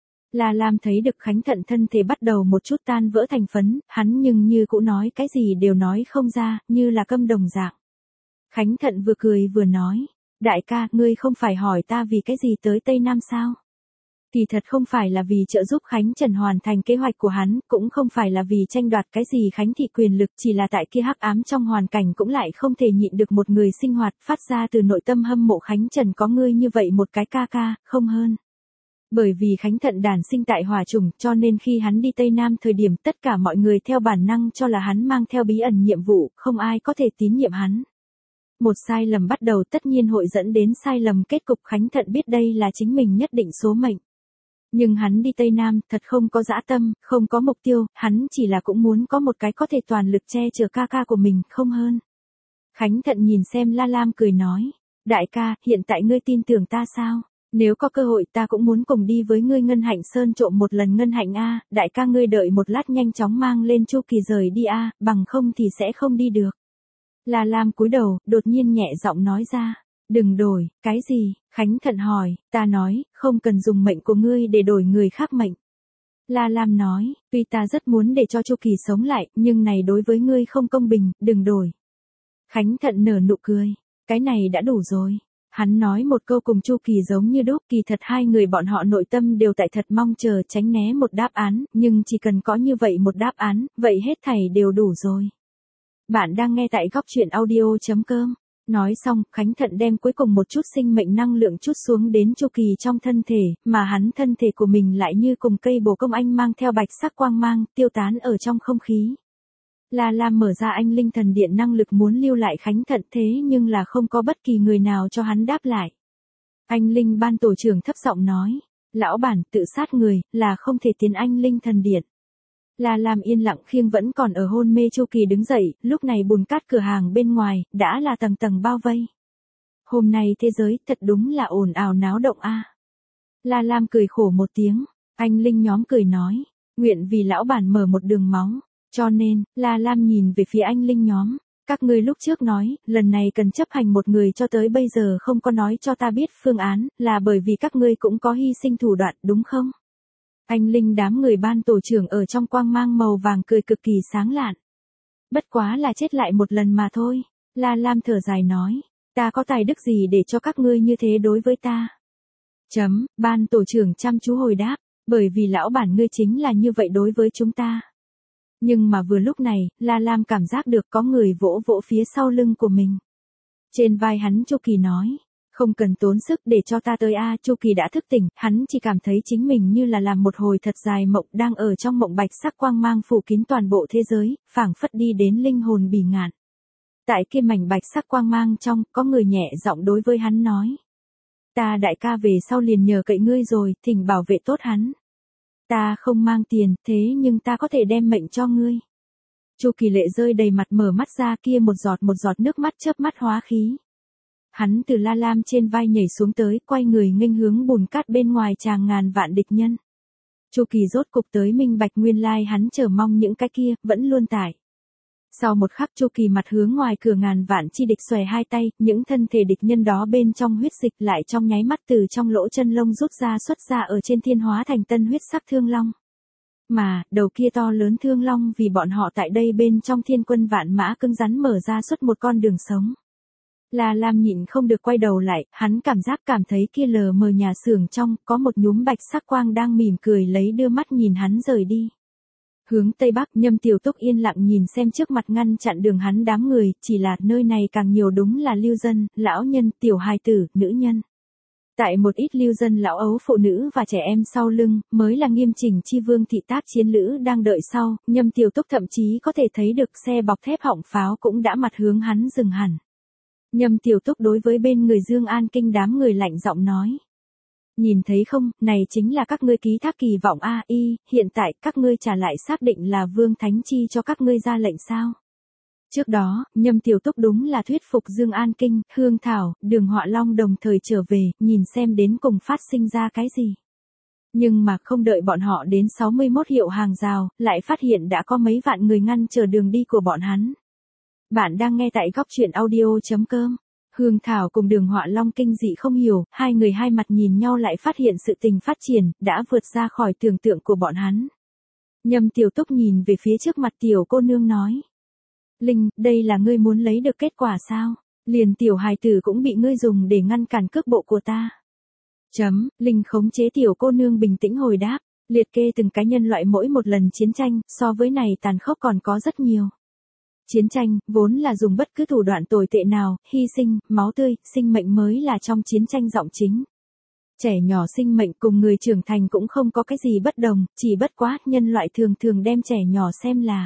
La Lam thấy được Khánh Thận thân thể bắt đầu một chút tan vỡ thành phấn, hắn nhưng như cũ nói cái gì đều nói không ra, như là câm đồng dạng. Khánh Thận vừa cười vừa nói, đại ca, ngươi không phải hỏi ta vì cái gì tới Tây Nam sao? Kỳ thật không phải là vì trợ giúp Khánh Trần hoàn thành kế hoạch của hắn, cũng không phải là vì tranh đoạt cái gì Khánh thị quyền lực, chỉ là tại kia hắc ám trong hoàn cảnh cũng lại không thể nhịn được một người sinh hoạt phát ra từ nội tâm hâm mộ Khánh Trần có ngươi như vậy một cái ca ca, không hơn. Bởi vì Khánh Thận đản sinh tại hỏa trùng, cho nên khi hắn đi Tây Nam thời điểm tất cả mọi người theo bản năng cho là hắn mang theo bí ẩn nhiệm vụ, không ai có thể tín nhiệm hắn. Một sai lầm bắt đầu tất nhiên hội dẫn đến sai lầm kết cục, Khánh Thận biết đây là chính mình nhất định số mệnh. Nhưng hắn đi Tây Nam, thật không có dã tâm, không có mục tiêu, hắn chỉ là cũng muốn có một cái có thể toàn lực che chở ca ca của mình, không hơn. Khánh Thận nhìn xem La Lam cười nói, đại ca, hiện tại ngươi tin tưởng ta sao? Nếu có cơ hội ta cũng muốn cùng đi với ngươi Ngân Hạnh Sơn trộm một lần Ngân Hạnh a, đại ca ngươi đợi một lát nhanh chóng mang lên Chu Kỳ rời đi a, bằng không thì sẽ không đi được. La Lam cúi đầu, đột nhiên nhẹ giọng nói ra, đừng đổi, cái gì? Khánh Thận hỏi, ta nói, không cần dùng mệnh của ngươi để đổi người khác mệnh. La Lam nói, tuy ta rất muốn để cho Chu Kỳ sống lại, nhưng này đối với ngươi không công bình, đừng đổi. Khánh Thận nở nụ cười, cái này đã đủ rồi. Hắn nói một câu cùng Chu Kỳ giống như đúc, kỳ thật hai người bọn họ nội tâm đều tại thật mong chờ tránh né một đáp án, nhưng chỉ cần có như vậy một đáp án, vậy hết thảy đều đủ rồi. Bạn đang nghe tại góc truyện audio chấm com. Nói xong, Khánh Thận đem cuối cùng một chút sinh mệnh năng lượng chút xuống đến Chu Kỳ trong thân thể, mà hắn thân thể của mình lại như cùng cây bồ công anh mang theo bạch sắc quang mang, tiêu tán ở trong không khí. La Lam mở ra anh linh thần điện năng lực muốn lưu lại Khánh Thận, thế nhưng là không có bất kỳ người nào cho hắn đáp lại. Anh linh ban tổ trưởng thấp giọng nói, lão bản, tự sát người, là không thể tiến anh linh thần điện. La Lam yên lặng khiêng vẫn còn ở hôn mê Chu Kỳ đứng dậy, lúc này bùn cát cửa hàng bên ngoài, đã là tầng tầng bao vây. Hôm nay thế giới thật đúng là ồn ào náo động a. La Lam cười khổ một tiếng, anh linh nhóm cười nói, nguyện vì lão bản mở một đường máu. Cho nên, La Lam nhìn về phía anh linh nhóm, các ngươi lúc trước nói, lần này cần chấp hành một người cho tới bây giờ không có nói cho ta biết phương án, là bởi vì các ngươi cũng có hy sinh thủ đoạn, đúng không? Anh linh đám người ban tổ trưởng ở trong quang mang màu vàng cười cực kỳ sáng lạn. Bất quá là chết lại một lần mà thôi. La Lam thở dài nói, ta có tài đức gì để cho các ngươi như thế đối với ta? Chấm, ban tổ trưởng chăm chú hồi đáp, bởi vì lão bản ngươi chính là như vậy đối với chúng ta. Nhưng mà vừa lúc này, La Lam cảm giác được có người vỗ vỗ phía sau lưng của mình. Trên vai hắn Chu Kỳ nói, không cần tốn sức để cho ta tới a. Chu Kỳ đã thức tỉnh, hắn chỉ cảm thấy chính mình như là làm một hồi thật dài mộng, đang ở trong mộng bạch sắc quang mang phủ kín toàn bộ thế giới, phảng phất đi đến linh hồn bỉ ngạn. Tại kia mảnh bạch sắc quang mang trong, có người nhẹ giọng đối với hắn nói, Ta đại ca về sau liền nhờ cậy ngươi rồi, thỉnh bảo vệ tốt hắn. Ta không mang tiền, thế nhưng ta có thể đem mệnh cho ngươi. Chu Kỳ lệ rơi đầy mặt, mở mắt ra, kia một giọt một giọt nước mắt chớp mắt hóa khí. Hắn từ La Lam trên vai nhảy xuống tới, quay người nghênh hướng bùn cát bên ngoài tràng ngàn vạn địch nhân. Chu Kỳ rốt cục tới minh bạch nguyên lai hắn chờ mong những cái kia, vẫn luôn tại. Sau một khắc Chu Kỳ mặt hướng ngoài cửa ngàn vạn chi địch xòe hai tay, những thân thể địch nhân đó bên trong huyết dịch lại trong nháy mắt từ trong lỗ chân lông rút ra xuất ra ở trên thiên hóa thành tân huyết sắc thương long. Mà, đầu kia to lớn thương long vì bọn họ tại đây bên trong thiên quân vạn mã cứng rắn mở ra suốt một con đường sống. La Lam nhịn không được quay đầu lại, hắn cảm giác cảm thấy kia lờ mờ nhà xưởng trong, có một nhúm bạch sắc quang đang mỉm cười lấy đưa mắt nhìn hắn rời đi. Hướng Tây Bắc, Nhâm Tiểu Túc yên lặng nhìn xem trước mặt ngăn chặn đường hắn đám người, chỉ là nơi này càng nhiều đúng là lưu dân, lão nhân, tiểu hài tử, nữ nhân. Tại một ít lưu dân lão ấu phụ nữ và trẻ em sau lưng, mới là nghiêm chỉnh chi vương thị tác chiến lữ đang đợi sau, Nhâm Tiểu Túc thậm chí có thể thấy được xe bọc thép họng pháo cũng đã mặt hướng hắn dừng hẳn. Nhâm Tiểu Túc đối với bên người Dương An Kinh đám người lạnh giọng nói. Nhìn thấy không, này chính là các ngươi ký thác kỳ vọng a y, hiện tại các ngươi trả lại xác định là Vương Thánh Chi cho các ngươi ra lệnh sao. Trước đó, Nhâm Tiểu Túc đúng là thuyết phục Dương An Kinh, Hương Thảo, Đường Họa Long đồng thời trở về, nhìn xem đến cùng phát sinh ra cái gì. Nhưng mà không đợi bọn họ đến sáu mươi mốt hiệu hàng rào, lại phát hiện đã có mấy vạn người ngăn chờ đường đi của bọn hắn. Bạn đang nghe tại góc truyện audio chấm com. Hương Thảo cùng Đường Họa Long kinh dị không hiểu, hai người hai mặt nhìn nhau lại phát hiện sự tình phát triển, đã vượt ra khỏi tưởng tượng của bọn hắn. Nhâm Tiểu Túc nhìn về phía trước mặt tiểu cô nương nói. Linh, đây là ngươi muốn lấy được kết quả sao? Liền tiểu hài tử cũng bị ngươi dùng để ngăn cản cước bộ của ta. Chấm, Linh khống chế tiểu cô nương bình tĩnh hồi đáp, liệt kê từng cái nhân loại mỗi một lần chiến tranh, so với này tàn khốc còn có rất nhiều. Chiến tranh, vốn là dùng bất cứ thủ đoạn tồi tệ nào, hy sinh, máu tươi, sinh mệnh mới là trong chiến tranh giọng chính. Trẻ nhỏ sinh mệnh cùng người trưởng thành cũng không có cái gì bất đồng, chỉ bất quá nhân loại thường thường đem trẻ nhỏ xem là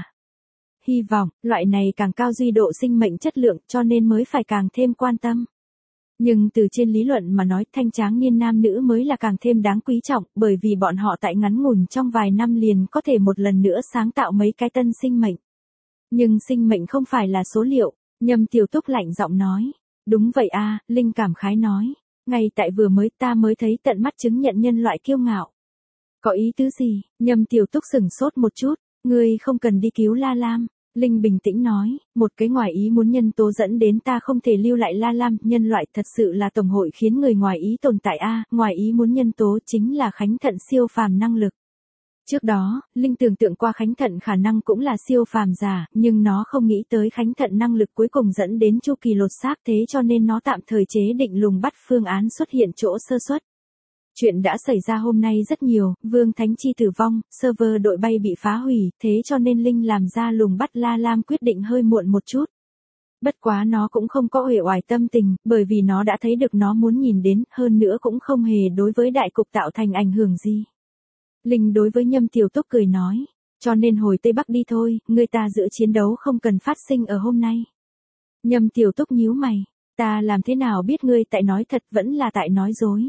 hy vọng, loại này càng cao duy độ sinh mệnh chất lượng cho nên mới phải càng thêm quan tâm. Nhưng từ trên lý luận mà nói thanh tráng niên nam nữ mới là càng thêm đáng quý trọng bởi vì bọn họ tại ngắn ngủn trong vài năm liền có thể một lần nữa sáng tạo mấy cái tân sinh mệnh. Nhưng sinh mệnh không phải là số liệu, Nhâm Tiểu Túc lạnh giọng nói. Đúng vậy a, Linh cảm khái nói. Ngay tại vừa mới ta mới thấy tận mắt chứng nhận nhân loại kiêu ngạo. Có ý tứ gì? Nhâm Tiểu Túc sửng sốt một chút. Ngươi không cần đi cứu La Lam. Linh bình tĩnh nói, một cái ngoài ý muốn nhân tố dẫn đến ta không thể lưu lại La Lam. Nhân loại thật sự là tổng hội khiến người ngoài ý tồn tại a, ngoài ý muốn nhân tố chính là khánh thận siêu phàm năng lực. Trước đó, Linh tưởng tượng qua khánh thận khả năng cũng là siêu phàm giả, nhưng nó không nghĩ tới khánh thận năng lực cuối cùng dẫn đến chu kỳ lột xác thế cho nên nó tạm thời chế định lùng bắt phương án xuất hiện chỗ sơ suất. Chuyện đã xảy ra hôm nay rất nhiều, Vương Thánh Chi tử vong, server đội bay bị phá hủy, thế cho nên Linh làm ra lùng bắt La Lam quyết định hơi muộn một chút. Bất quá nó cũng không có uể oải tâm tình, bởi vì nó đã thấy được nó muốn nhìn đến, hơn nữa cũng không hề đối với đại cục tạo thành ảnh hưởng gì. Linh đối với Nhâm Tiểu Túc cười nói, cho nên hồi Tây Bắc đi thôi, người ta giữa chiến đấu không cần phát sinh ở hôm nay. Nhâm Tiểu Túc nhíu mày, ta làm thế nào biết ngươi tại nói thật vẫn là tại nói dối.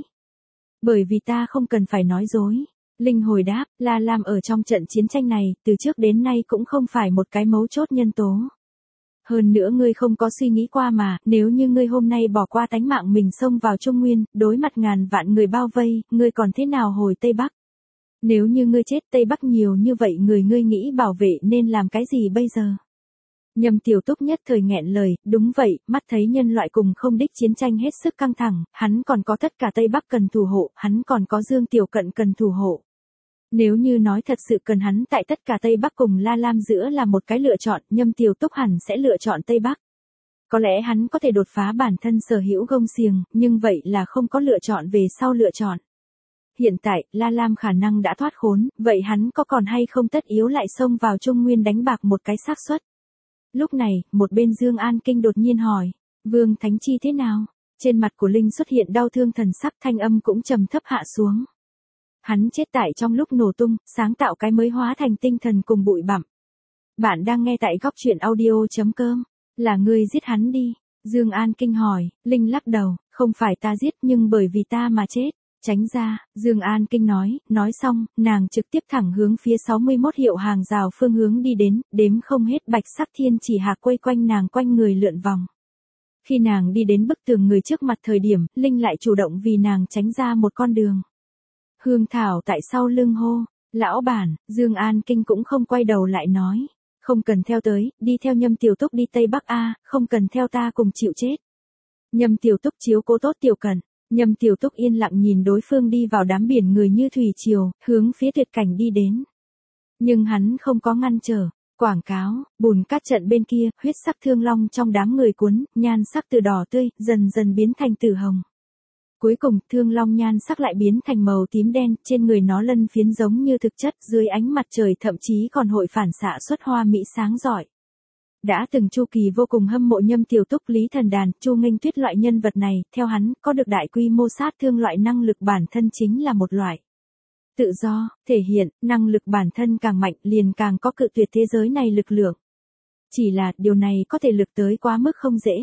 Bởi vì ta không cần phải nói dối. Linh hồi đáp, La Lam ở trong trận chiến tranh này, từ trước đến nay cũng không phải một cái mấu chốt nhân tố. Hơn nữa ngươi không có suy nghĩ qua mà, nếu như ngươi hôm nay bỏ qua tánh mạng mình xông vào Trung Nguyên, đối mặt ngàn vạn người bao vây, ngươi còn thế nào hồi Tây Bắc? Nếu như ngươi chết Tây Bắc nhiều như vậy người ngươi nghĩ bảo vệ nên làm cái gì bây giờ? Nhâm Tiểu Túc nhất thời nghẹn lời, đúng vậy, mắt thấy nhân loại cùng không đích chiến tranh hết sức căng thẳng, hắn còn có tất cả Tây Bắc cần thủ hộ, hắn còn có Dương Tiểu Cận cần thủ hộ. Nếu như nói thật sự cần hắn tại tất cả Tây Bắc cùng La Lam giữa là một cái lựa chọn, Nhâm Tiểu Túc hẳn sẽ lựa chọn Tây Bắc. Có lẽ hắn có thể đột phá bản thân sở hữu gông xiềng, nhưng vậy là không có lựa chọn về sau lựa chọn. Hiện tại, La Lam khả năng đã thoát khốn, vậy hắn có còn hay không tất yếu lại xông vào Trung Nguyên đánh bạc một cái xác suất. Lúc này, một bên Dương An Kinh đột nhiên hỏi, Vương Thánh Chi thế nào? Trên mặt của Linh xuất hiện đau thương thần sắc, thanh âm cũng trầm thấp hạ xuống. Hắn chết tại trong lúc nổ tung, sáng tạo cái mới hóa thành tinh thần cùng bụi bặm. Bạn đang nghe tại góc truyện audio chấm com, là ngươi giết hắn đi. Dương An Kinh hỏi, Linh lắc đầu, Không phải ta giết nhưng bởi vì ta mà chết. Tránh ra, Dương An Kinh nói, nói xong, nàng trực tiếp thẳng hướng phía sáu mươi mốt hiệu hàng rào phương hướng đi đến, đếm không hết bạch sắc thiên chỉ hạc quay quanh nàng quanh người lượn vòng. Khi nàng đi đến bức tường người trước mặt thời điểm, Linh lại chủ động vì nàng tránh ra một con đường. Hương Thảo tại sau lưng hô, lão bản, Dương An Kinh cũng không quay đầu lại nói, không cần theo tới, đi theo Nhâm Tiểu Túc đi Tây Bắc a, không cần theo ta cùng chịu chết. Nhâm Tiểu Túc chiếu cố tốt Tiểu Cẩn. Nhâm Tiểu Túc yên lặng nhìn đối phương đi vào đám biển người như thủy triều, hướng phía tuyệt cảnh đi đến. Nhưng hắn không có ngăn trở. Quảng cáo, bùn cát trận bên kia, huyết sắc thương long trong đám người cuốn, nhan sắc từ đỏ tươi, dần dần biến thành tử hồng. Cuối cùng, thương long nhan sắc lại biến thành màu tím đen, trên người nó lân phiến giống như thực chất, dưới ánh mặt trời thậm chí còn hội phản xạ xuất hoa mỹ sáng rọi. Đã từng Chu Kỳ vô cùng hâm mộ Nhâm Tiểu Túc, Lý Thần Đàn, Chu Nghênh Tuyết loại nhân vật này, theo hắn, có được đại quy mô sát thương loại năng lực bản thân chính là một loại tự do, thể hiện, năng lực bản thân càng mạnh liền càng có cự tuyệt thế giới này lực lượng. Chỉ là, điều này có thể lực tới quá mức không dễ.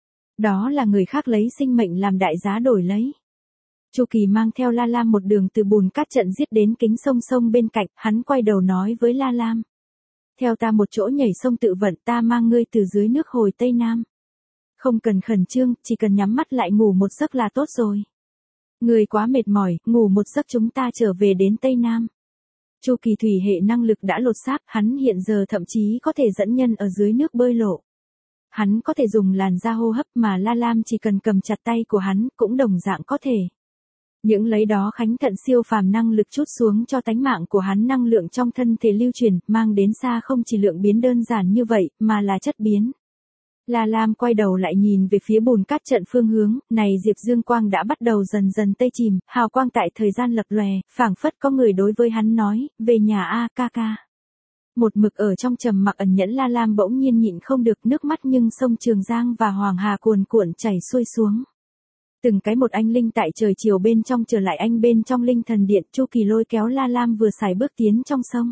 Đó là người khác lấy sinh mệnh làm đại giá đổi lấy. Chu Kỳ mang theo La Lam một đường từ bùn cát trận giết đến kính sông sông bên cạnh, hắn quay đầu nói với La Lam. Theo ta một chỗ nhảy sông tự vận, ta mang ngươi từ dưới nước hồi Tây Nam. Không cần khẩn trương, chỉ cần nhắm mắt lại ngủ một giấc là tốt rồi. Ngươi quá mệt mỏi, ngủ một giấc chúng ta trở về đến Tây Nam. Chu Kỳ thủy hệ năng lực đã lột xác, hắn hiện giờ thậm chí có thể dẫn nhân ở dưới nước bơi lộ. Hắn có thể dùng làn da hô hấp mà La Lam chỉ cần cầm chặt tay của hắn, cũng đồng dạng có thể. Những lấy đó khánh thận siêu phàm năng lực chút xuống cho tánh mạng của hắn, năng lượng trong thân thể lưu truyền, mang đến xa không chỉ lượng biến đơn giản như vậy, mà là chất biến. La Lam quay đầu lại nhìn về phía bùn cát trận phương hướng, này Diệp Dương quang đã bắt đầu dần dần tây chìm, hào quang tại thời gian lập lòe, phảng phất có người đối với hắn nói, về nhà a ca ca. Một mực ở trong trầm mặc ẩn nhẫn La Lam bỗng nhiên nhịn không được nước mắt, nhưng sông Trường Giang và Hoàng Hà cuồn cuộn chảy xuôi xuống. Từng cái một anh linh tại trời chiều bên trong trở lại anh bên trong linh thần điện, Chu Kỳ lôi kéo La Lam vừa xài bước tiến trong sông.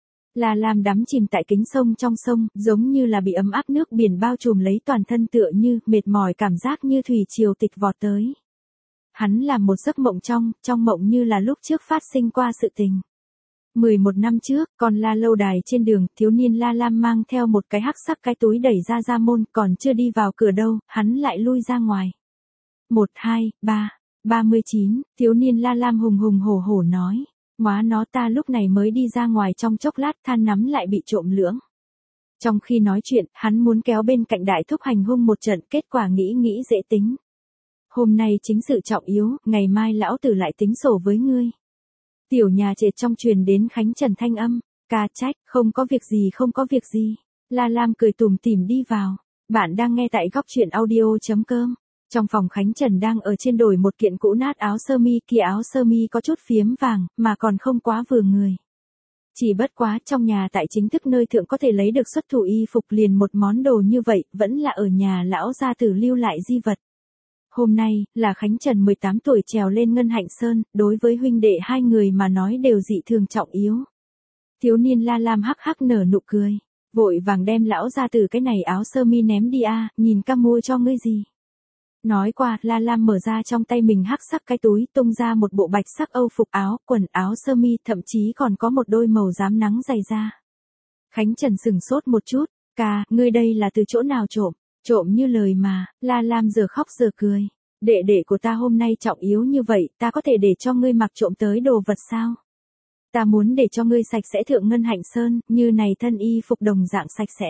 La Lam đắm chìm tại kính sông trong sông, giống như là bị ấm áp nước biển bao trùm lấy toàn thân, tựa như mệt mỏi cảm giác như thủy triều tịch vọt tới. Hắn làm một giấc mộng trong, trong mộng như là lúc trước phát sinh qua sự tình. mười một năm trước, còn La lâu đài trên đường, thiếu niên La Lam mang theo một cái hắc sắc cái túi đẩy ra ra môn, còn chưa đi vào cửa đâu, hắn lại lui ra ngoài. một, hai, ba, ba mươi chín, thiếu niên La Lam hùng hùng hổ hổ nói. Ngoá nó, ta lúc này mới đi ra ngoài trong chốc lát, than nắm lại bị trộm lưỡng. Trong khi nói chuyện, hắn muốn kéo bên cạnh đại thúc hành hung một trận, kết quả nghĩ nghĩ dễ tính. Hôm nay chính sự trọng yếu, ngày mai lão tử lại tính sổ với ngươi. Tiểu nhà trệt trong truyền đến Khánh Trần thanh âm, ca trách, không có việc gì không có việc gì. La Lam cười tủm tỉm đi vào. Bạn đang nghe tại góc truyện audio chấm com. Trong phòng Khánh Trần đang ở trên đổi một kiện cũ nát áo sơ mi, kia áo sơ mi có chút phiếm vàng, mà còn không quá vừa người. Chỉ bất quá trong nhà tại chính thức nơi thượng có thể lấy được xuất thủ y phục liền một món đồ như vậy, vẫn là ở nhà lão gia tử lưu lại di vật. Hôm nay, là Khánh Trần mười tám tuổi trèo lên Ngân Hạnh Sơn, đối với huynh đệ hai người mà nói đều dị thường trọng yếu. Thiếu niên La Lam hắc hắc nở nụ cười, vội vàng đem lão gia tử cái này áo sơ mi ném đi a, nhìn ca mua cho ngươi gì. Nói qua, La Lam mở ra trong tay mình hắc sắc cái túi, tung ra một bộ bạch sắc âu phục áo, quần áo sơ mi, thậm chí còn có một đôi màu rám nắng dày da. Khánh Trần sừng sốt một chút, ca, ngươi đây là từ chỗ nào trộm? Trộm như lời mà, La Lam giờ khóc giờ cười. Đệ đệ của ta hôm nay trọng yếu như vậy, ta có thể để cho ngươi mặc trộm tới đồ vật sao? Ta muốn để cho ngươi sạch sẽ thượng Ngân Hạnh Sơn, như này thân y phục đồng dạng sạch sẽ.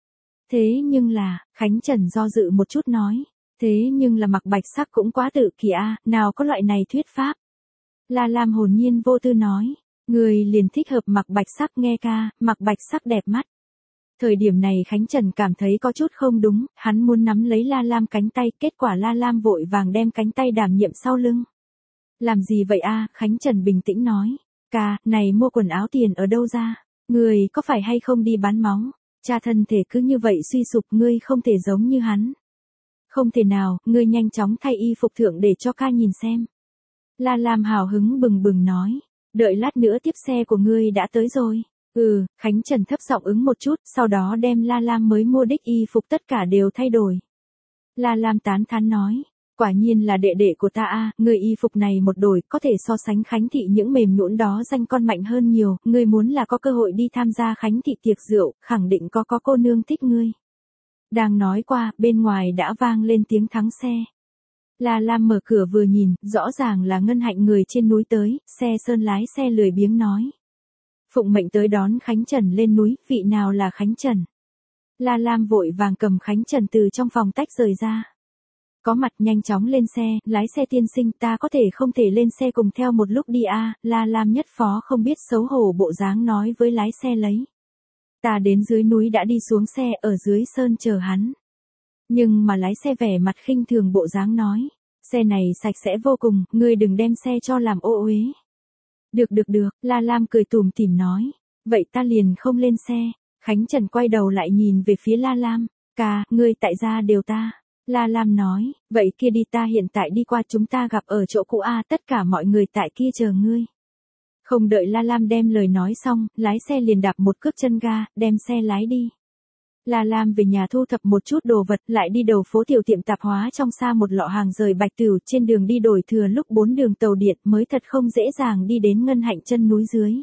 Thế nhưng là, Khánh Trần do dự một chút nói. Thế nhưng là mặc bạch sắc cũng quá tự kỳ a, nào có loại này thuyết pháp. La Lam hồn nhiên vô tư nói, người liền thích hợp mặc bạch sắc, nghe ca, mặc bạch sắc đẹp mắt. Thời điểm này Khánh Trần cảm thấy có chút không đúng, hắn muốn nắm lấy La Lam cánh tay, kết quả La Lam vội vàng đem cánh tay đảm nhiệm sau lưng. Làm gì vậy a? Khánh Trần bình tĩnh nói, ca, này mua quần áo tiền ở đâu ra, người có phải hay không đi bán máu, cha thân thể cứ như vậy suy sụp, ngươi không thể giống như hắn. Không thể nào, ngươi nhanh chóng thay y phục thượng để cho ca nhìn xem. La Lam hào hứng bừng bừng nói, đợi lát nữa tiếp xe của ngươi đã tới rồi. Ừ, Khánh Trần thấp giọng ứng một chút, sau đó đem La Lam mới mua đích y phục tất cả đều thay đổi. La Lam tán thán nói, Quả nhiên là đệ đệ của ta a, người y phục này một đổi, có thể so sánh Khánh thị những mềm nhũn đó danh con mạnh hơn nhiều, ngươi muốn là có cơ hội đi tham gia Khánh thị tiệc rượu, khẳng định có có cô nương thích ngươi. Đang nói qua, bên ngoài đã vang lên tiếng thắng xe. La Lam mở cửa vừa nhìn, rõ ràng là Ngân Hạnh người trên núi tới, xe sơn lái xe lười biếng nói. Phụng mệnh tới đón Khánh Trần lên núi, vị nào là Khánh Trần? La Lam vội vàng cầm Khánh Trần từ trong phòng tách rời ra. Có mặt nhanh chóng lên xe, lái xe tiên sinh ta có thể không thể lên xe cùng theo một lúc đi a, La Lam nhất phó không biết xấu hổ bộ dáng nói với lái xe lấy. Ta đến dưới núi đã đi xuống xe ở dưới sơn chờ hắn. Nhưng mà lái xe vẻ mặt khinh thường bộ dáng nói, xe này sạch sẽ vô cùng, ngươi đừng đem xe cho làm ô uế. Được được được, La Lam cười tủm tỉm nói, vậy ta liền không lên xe. Khánh Trần quay đầu lại nhìn về phía La Lam, ca, ngươi tại gia đều ta. La Lam nói, vậy kia đi ta hiện tại đi qua chúng ta gặp ở chỗ cũ a, tất cả mọi người tại kia chờ ngươi. Không đợi La Lam đem lời nói xong, lái xe liền đạp một cước chân ga, đem xe lái đi. La Lam về nhà thu thập một chút đồ vật, lại đi đầu phố tiểu tiệm tạp hóa trong xa một lọ hàng rời bạch tửu, trên đường đi đổi thừa lúc bốn đường tàu điện mới thật không dễ dàng đi đến Ngân Hạnh chân núi dưới.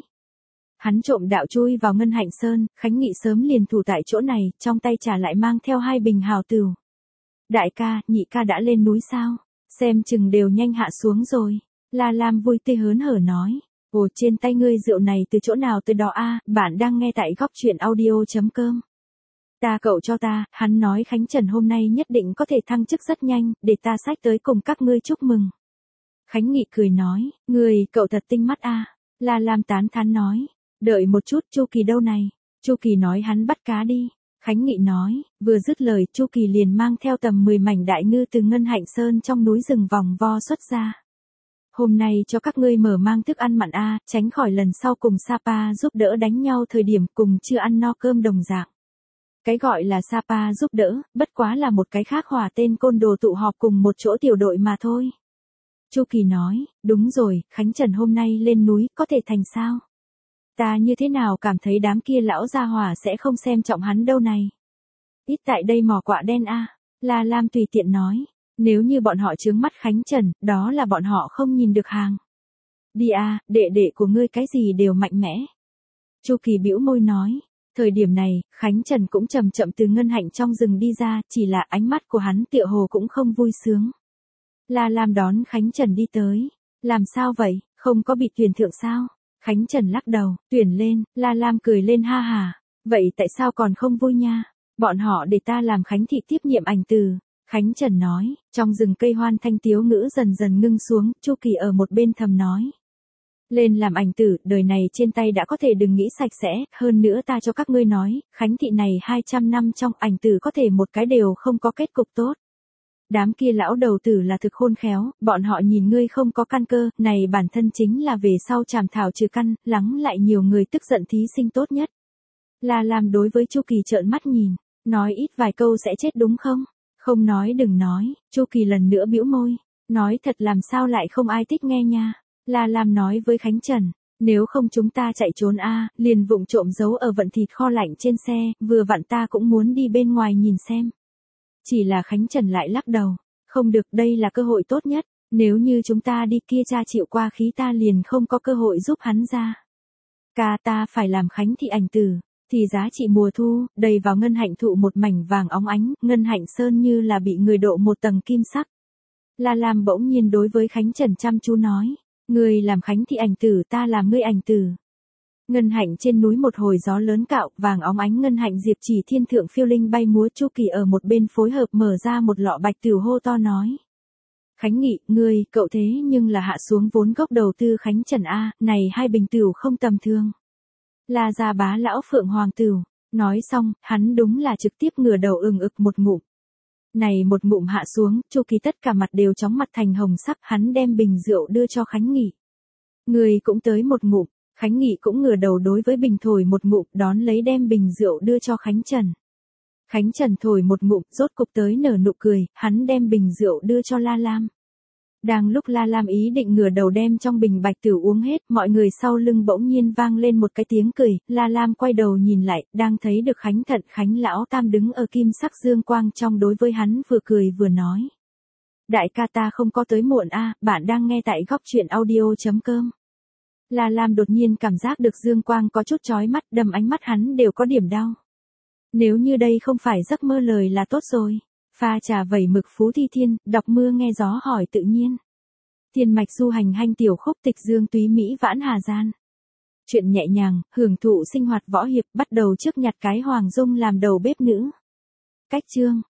Hắn trộm đạo chui vào Ngân Hạnh Sơn, Khánh Nghị sớm liền thủ tại chỗ này, trong tay trả lại mang theo hai bình hào tửu. Đại ca, nhị ca đã lên núi sao? Xem chừng đều nhanh hạ xuống rồi. La Lam vui tươi hớn hở nói. Ồ, trên tay ngươi rượu này từ chỗ nào tới đó a? Bạn đang nghe tại góc truyện audio chấm com. Ta cậu cho ta, hắn nói Khánh Trần hôm nay nhất định có thể thăng chức rất nhanh, để ta xách tới cùng các ngươi chúc mừng. Khánh Nghị cười nói, ngươi, cậu thật tinh mắt a. La Lam tán thán nói, đợi một chút, Chu Kỳ đâu này? Chu Kỳ nói hắn bắt cá đi. Khánh Nghị nói, vừa dứt lời, Chu Kỳ liền mang theo tầm mười mảnh đại ngư từ Ngân Hạnh Sơn trong núi rừng vòng vo xuất ra. Hôm nay cho các ngươi mở mang thức ăn mặn a, tránh khỏi lần sau cùng Sapa giúp đỡ đánh nhau thời điểm cùng chưa ăn no cơm đồng dạng. Cái gọi là Sapa giúp đỡ, bất quá là một cái khác hòa tên côn đồ tụ họp cùng một chỗ tiểu đội mà thôi. Chu Kỳ nói, đúng rồi, Khánh Trần hôm nay lên núi, có thể thành sao? Ta như thế nào cảm thấy đám kia lão gia hỏa sẽ không xem trọng hắn đâu này. Ít tại đây mỏ quạ đen a. La Lam tùy tiện nói, nếu như bọn họ trướng mắt Khánh Trần, đó là bọn họ không nhìn được hàng. Đi a, đệ đệ của ngươi cái gì đều mạnh mẽ. Chu Kỳ bĩu môi nói, thời điểm này, Khánh Trần cũng chậm chậm từ Ngân Hạnh trong rừng đi ra, chỉ là ánh mắt của hắn tựa hồ cũng không vui sướng. La Lam đón Khánh Trần đi tới, làm sao vậy, không có bị tuyển thượng sao? Khánh Trần lắc đầu, tuyển lên, La Lam cười lên ha hà, vậy tại sao còn không vui nha? Bọn họ để ta làm Khánh thị tiếp nhiệm ảnh từ. Khánh Trần nói, trong rừng cây hoan thanh tiếu ngữ dần dần ngưng xuống, Chu Kỳ ở một bên thầm nói. Lên làm ảnh tử, đời này trên tay đã có thể đừng nghĩ sạch sẽ, hơn nữa ta cho các ngươi nói, Khánh thị này hai trăm năm trong ảnh tử có thể một cái đều không có kết cục tốt. Đám kia lão đầu tử là thực khôn khéo, bọn họ nhìn ngươi không có căn cơ, này bản thân chính là về sau chàm thảo trừ căn, lắng lại nhiều người tức giận thí sinh tốt nhất. La Lam đối với Chu Kỳ trợn mắt nhìn, nói ít vài câu sẽ chết đúng không? Không nói đừng nói, Chu Kỳ lần nữa bĩu môi, nói thật làm sao lại không ai thích nghe nha. La Lam nói với Khánh Trần, nếu không chúng ta chạy trốn a, liền vụng trộm giấu ở vận thịt kho lạnh trên xe, vừa vặn ta cũng muốn đi bên ngoài nhìn xem. Chỉ là Khánh Trần lại lắc đầu, không được, đây là cơ hội tốt nhất, nếu như chúng ta đi kia cha chịu qua khí ta liền không có cơ hội giúp hắn ra. Ca ta phải làm Khánh thị ảnh tử, thì giá trị mùa thu, đầy vào Ngân Hạnh thụ một mảnh vàng óng ánh, Ngân Hạnh Sơn như là bị người độ một tầng kim sắc. La Lam bỗng nhiên đối với Khánh Trần chăm chú nói, ngươi làm Khánh thị ảnh tử ta làm ngươi ảnh tử. Ngân Hạnh trên núi một hồi gió lớn cạo, vàng óng ánh Ngân Hạnh diệp chỉ thiên thượng phiêu linh bay múa, Chu Kỳ ở một bên phối hợp mở ra một lọ bạch tửu hô to nói. Khánh Nghị, ngươi, cậu thế nhưng là hạ xuống vốn gốc đầu tư Khánh Trần A, này hai bình tửu không tầm thường. La gia bá lão Phượng Hoàng tửu, nói xong, hắn đúng là trực tiếp ngửa đầu ừng ực một ngụm. Này một ngụm hạ xuống, Chu Kỳ tất cả mặt đều chóng mặt thành hồng sắc, hắn đem bình rượu đưa cho Khánh Nghị. Ngươi cũng tới một ngụm. Khánh Nghị cũng ngửa đầu đối với bình thổi một ngụm, đón lấy đem bình rượu đưa cho Khánh Trần. Khánh Trần thổi một ngụm, rốt cục tới nở nụ cười, hắn đem bình rượu đưa cho La Lam. Đang lúc La Lam ý định ngửa đầu đem trong bình bạch tửu uống hết, mọi người sau lưng bỗng nhiên vang lên một cái tiếng cười, La Lam quay đầu nhìn lại, đang thấy được Khánh Thận Khánh lão tam đứng ở kim sắc dương quang trong đối với hắn vừa cười vừa nói. Đại ca ta không có tới muộn a, bạn đang nghe tại góc chuyện audio.com. La Lam đột nhiên cảm giác được dương quang có chút chói mắt, đầm ánh mắt hắn đều có điểm đau. Nếu như đây không phải giấc mơ lời là tốt rồi. Pha trà vẩy mực Phú Thi Thiên, đọc mưa nghe gió hỏi tự nhiên. Thiên mạch du hành hanh tiểu khúc tịch dương túy Mỹ vãn hà gian. Chuyện nhẹ nhàng, hưởng thụ sinh hoạt võ hiệp bắt đầu trước nhặt cái Hoàng Dung làm đầu bếp nữ. Cách chương,